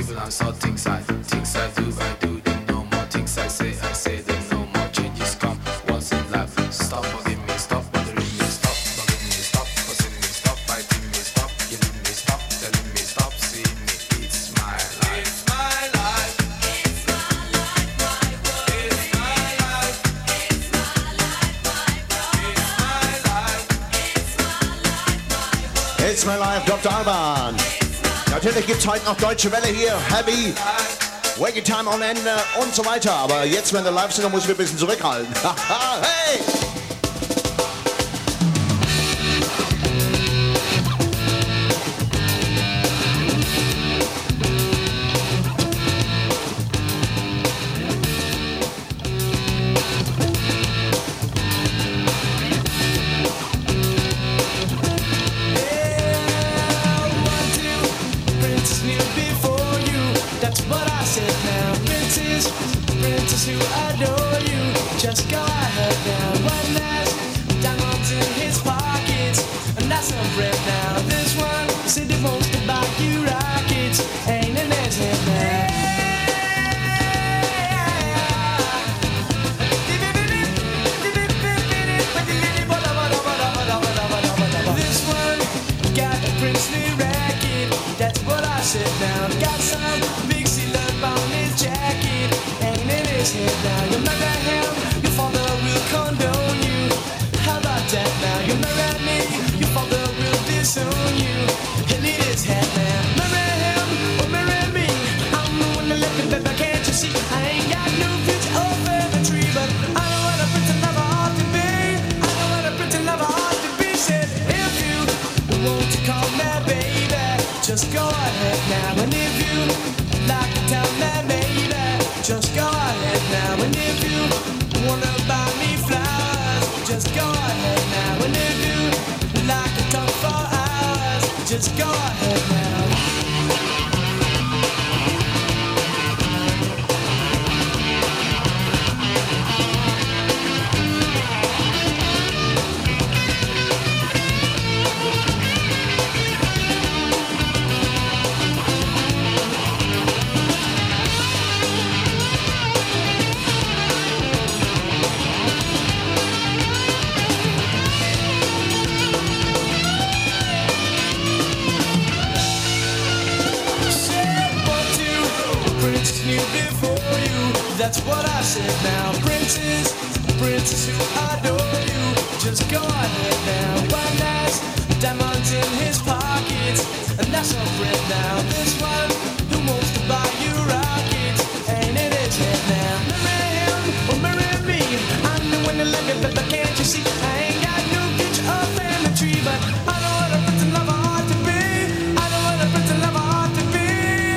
When I saw things I, things I do, I do them no more. Things I say, I say them no more. Changes come once in life. Stop bugging me, stop bothering me, stop bugging me, stop fussing me, stop fighting me, stop killing me, stop telling me, stop seeing me. It's my life. It's my life. It's my life, my world. It's my life. It's my life, my brother. It's my life. It's my life, my world. It's my life, Doktor Alban. Natürlich gibt's heute noch Deutsche Welle hier, Heavy, Wake Time on Ende und so weiter. Aber jetzt, wenn der live sind, dann muss ich ein bisschen zurückhalten. Hey! Princess knew before you, that's what I said now. Princess, princess who adore you, just go ahead now. One last diamonds in his pockets, and that's no bread now. This one said he wants to buy you rockets, ain't in his head now. This one got a princely racket, that's what I said now. Got some big seal up on his jacket, ain't in his head now. You marry him, your father will condone you. How about that now? You marry me, your father will disown you. He'll eat his head now. Marry him or marry me, I'm the one that left it, baby, can't you see? I ain't got no future over the tree, but I know what a prince and lover ought to be. I know what a prince and lover ought to be. Said if you want to call me baby, just go ahead now. And if you like to tell me baby, just go ahead now. And if you wanna buy me flowers, just go ahead now. And if you like to talk for hours, just go ahead now. Princess knew before you, that's what I said now. Princess, princess who adore you, just go ahead now. One last diamonds in his pockets, and that's no bread now. This one who wants to buy you rockets, ain't in his head now. Marry him or marry me, I'm the one that love you, but can't you see? I ain't got no future up in the tree, but I know what a prince and lover ought to be. I know what a prince and lover ought to be.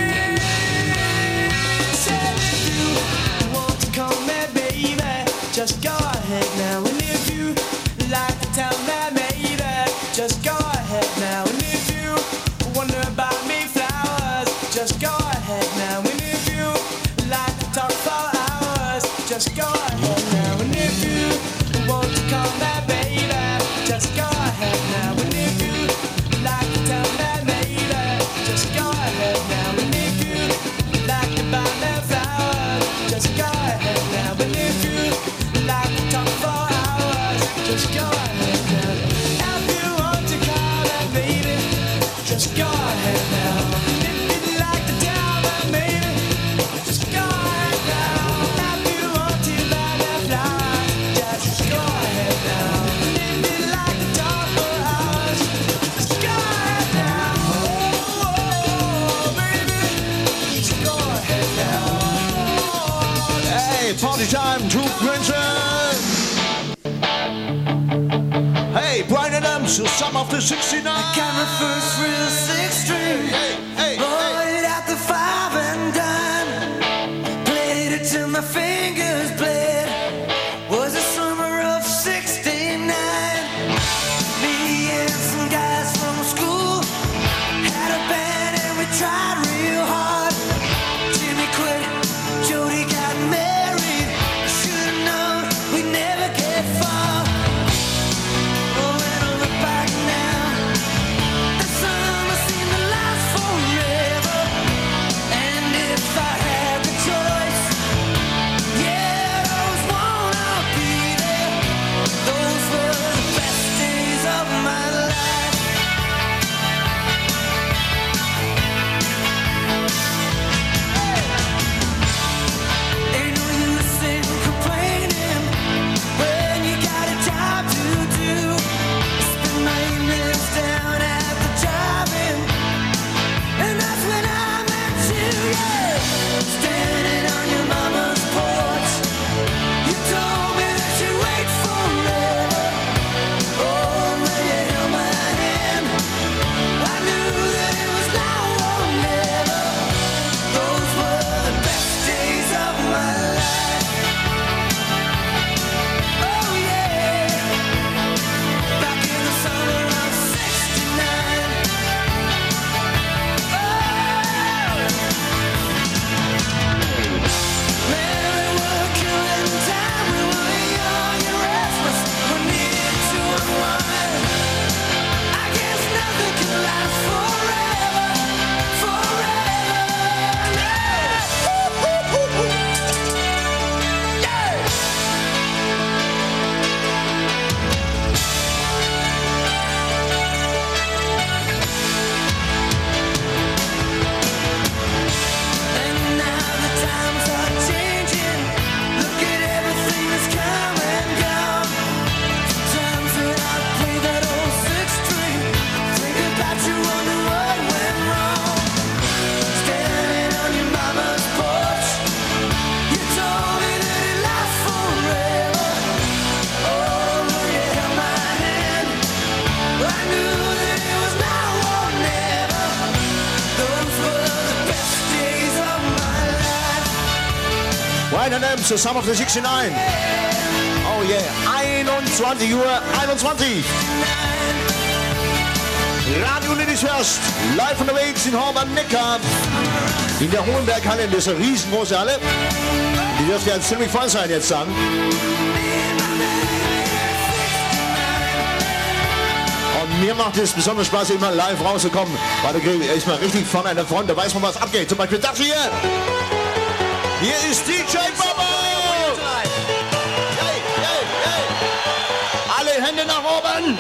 Said if you want to call me baby, just go ahead now. And if you like to tell me maybe, just go ahead now. And if you wanna buy me flowers, just go ahead now. And if you like to talk for hours, just go ahead now. And if you want to call me baby, just go ahead now. And if you like to tell me maybe, just go ahead now. And if you like to buy me flowers, just go ahead now. And if you like to talk for hours, just go ahead now. If you want to call me baby, just go ahead now. If you'd like to tell me maybe, just go ahead now. If you want to buy me flowers, just go ahead now. If you'd like to talk for hours, just go ahead now. Oh, baby, just go ahead now. Hey, party time, two princes! Hey, Bryan Adams, Sum of the sixty-nine! I got my first real six string. Hey, hey, Bought it at the five and dime. Played it till my fingers bled. Was the summer of sixty-nine. Me and some guys from school had a band and we tried real hard. Jimmy quit, Jody got married. Should've known we'd never get far. Oh, when I look back now, the summer seemed to last forever. Brian and M zusammen auf der sechsundneunzig. Oh yeah, einundzwanzig Uhr einundzwanzig. Radio Ladies live unterwegs in Horb-am-Neckar. In der Hohenberghalle, das ist eine riesengroße Halle. Die dürfte ja ziemlich voll sein jetzt dann. Und mir macht es besonders Spaß, immer live rauszukommen. Weil da ist man richtig vorne an der Front, da weiß man, was abgeht. Zum Beispiel das hier. Hier ist D J Bobo. Hey, hey, hey. Alle Hände nach oben.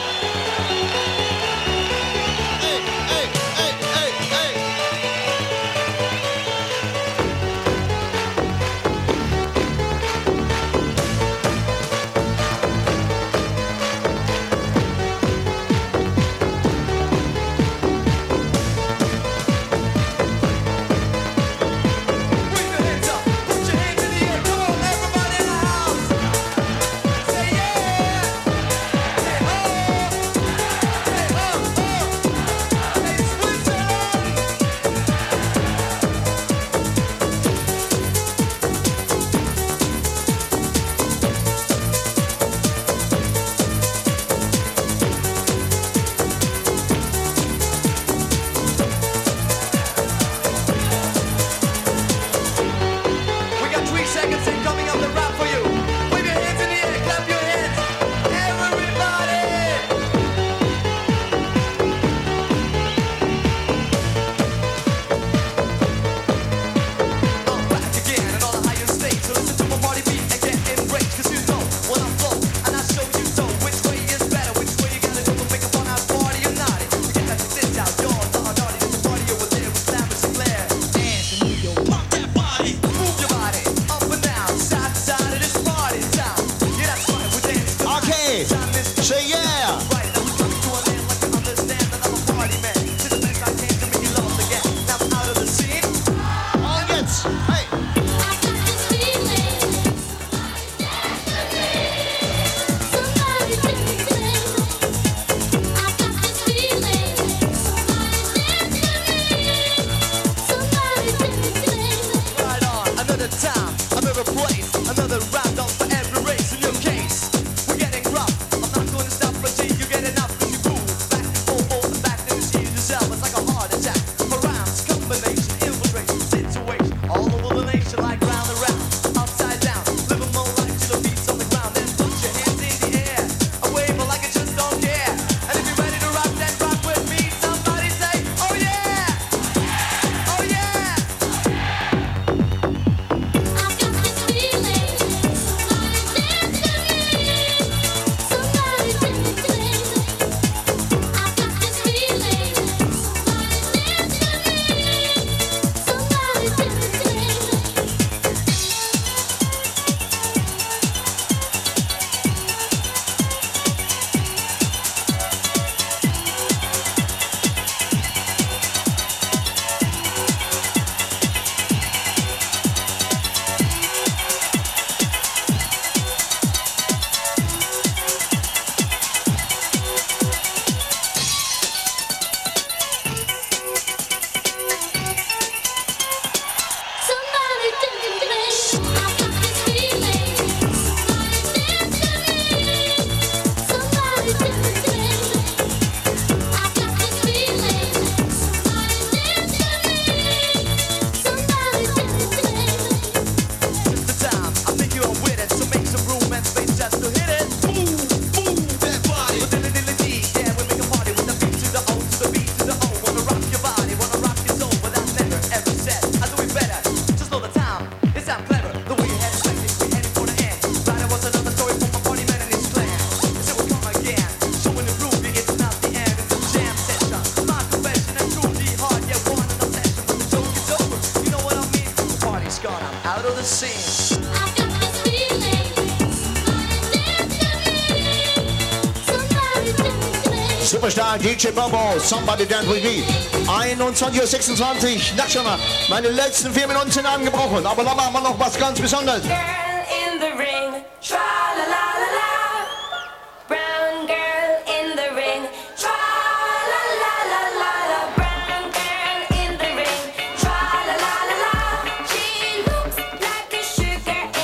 Superstar D J Bobo, Somebody Dance With Me. einundzwanzig Uhr sechsundzwanzig, na schon mal, meine letzten vier Minuten sind angebrochen, aber da machen wir noch was ganz Besonderes. Girl in the ring, tra la la la la. Brown girl in the ring, tra la la la la la. Brown girl in the ring, tra la la la la. She looks like a sugar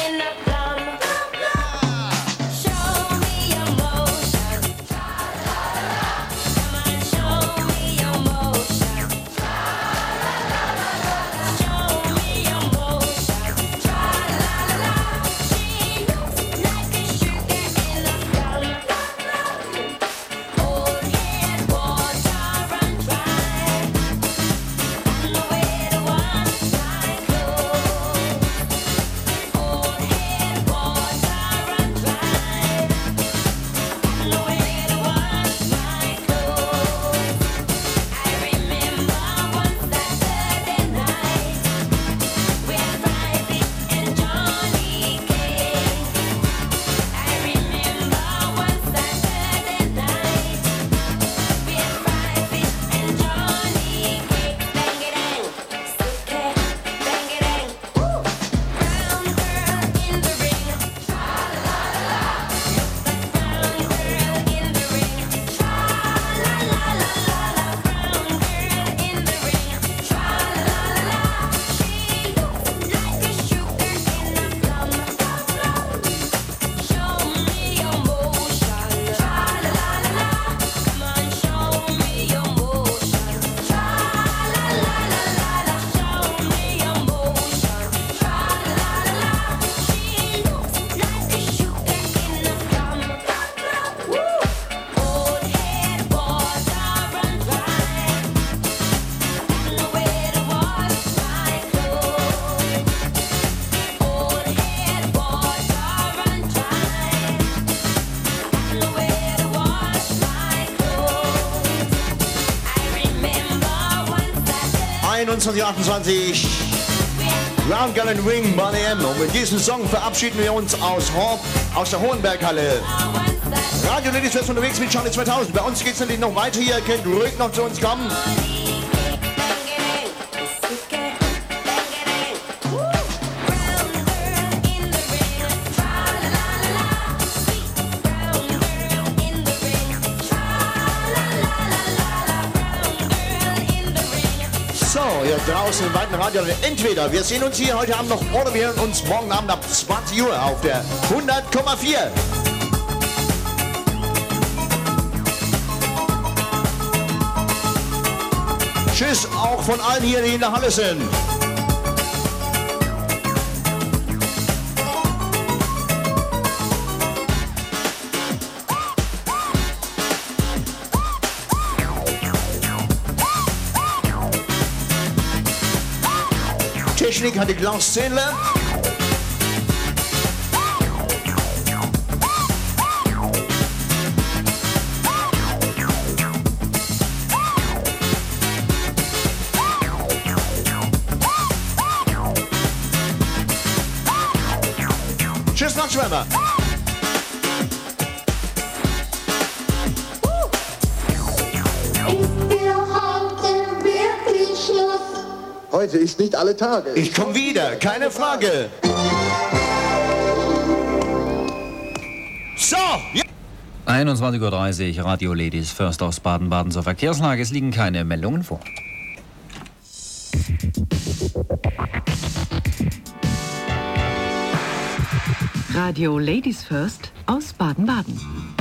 einundzwanzig Uhr achtundzwanzig. Round Gun and Wing, Bonnie M. Und mit diesem Song verabschieden wir uns aus Horb, aus der Hohenberghalle. Radio Ladies Fest unterwegs mit Charlie zweitausend. Bei uns geht's natürlich noch weiter hier. Ihr könnt ruhig noch zu uns kommen. So, hier draußen im weiten Radio. Entweder wir sehen uns hier heute Abend noch oder wir hören uns morgen Abend ab zwanzig Uhr auf der hundert Komma vier. Tschüss, auch von allen hier, die in der Halle sind. Technik hat die Glanzszene. Tschüss nach Schwemmer. Heute ist nicht alle Tage. Ich komme wieder, keine Frage. So, ja. einundzwanzig Uhr dreißig, Radio Ladies First aus Baden-Baden zur Verkehrslage. Es liegen keine Meldungen vor. Radio Ladies First aus Baden-Baden.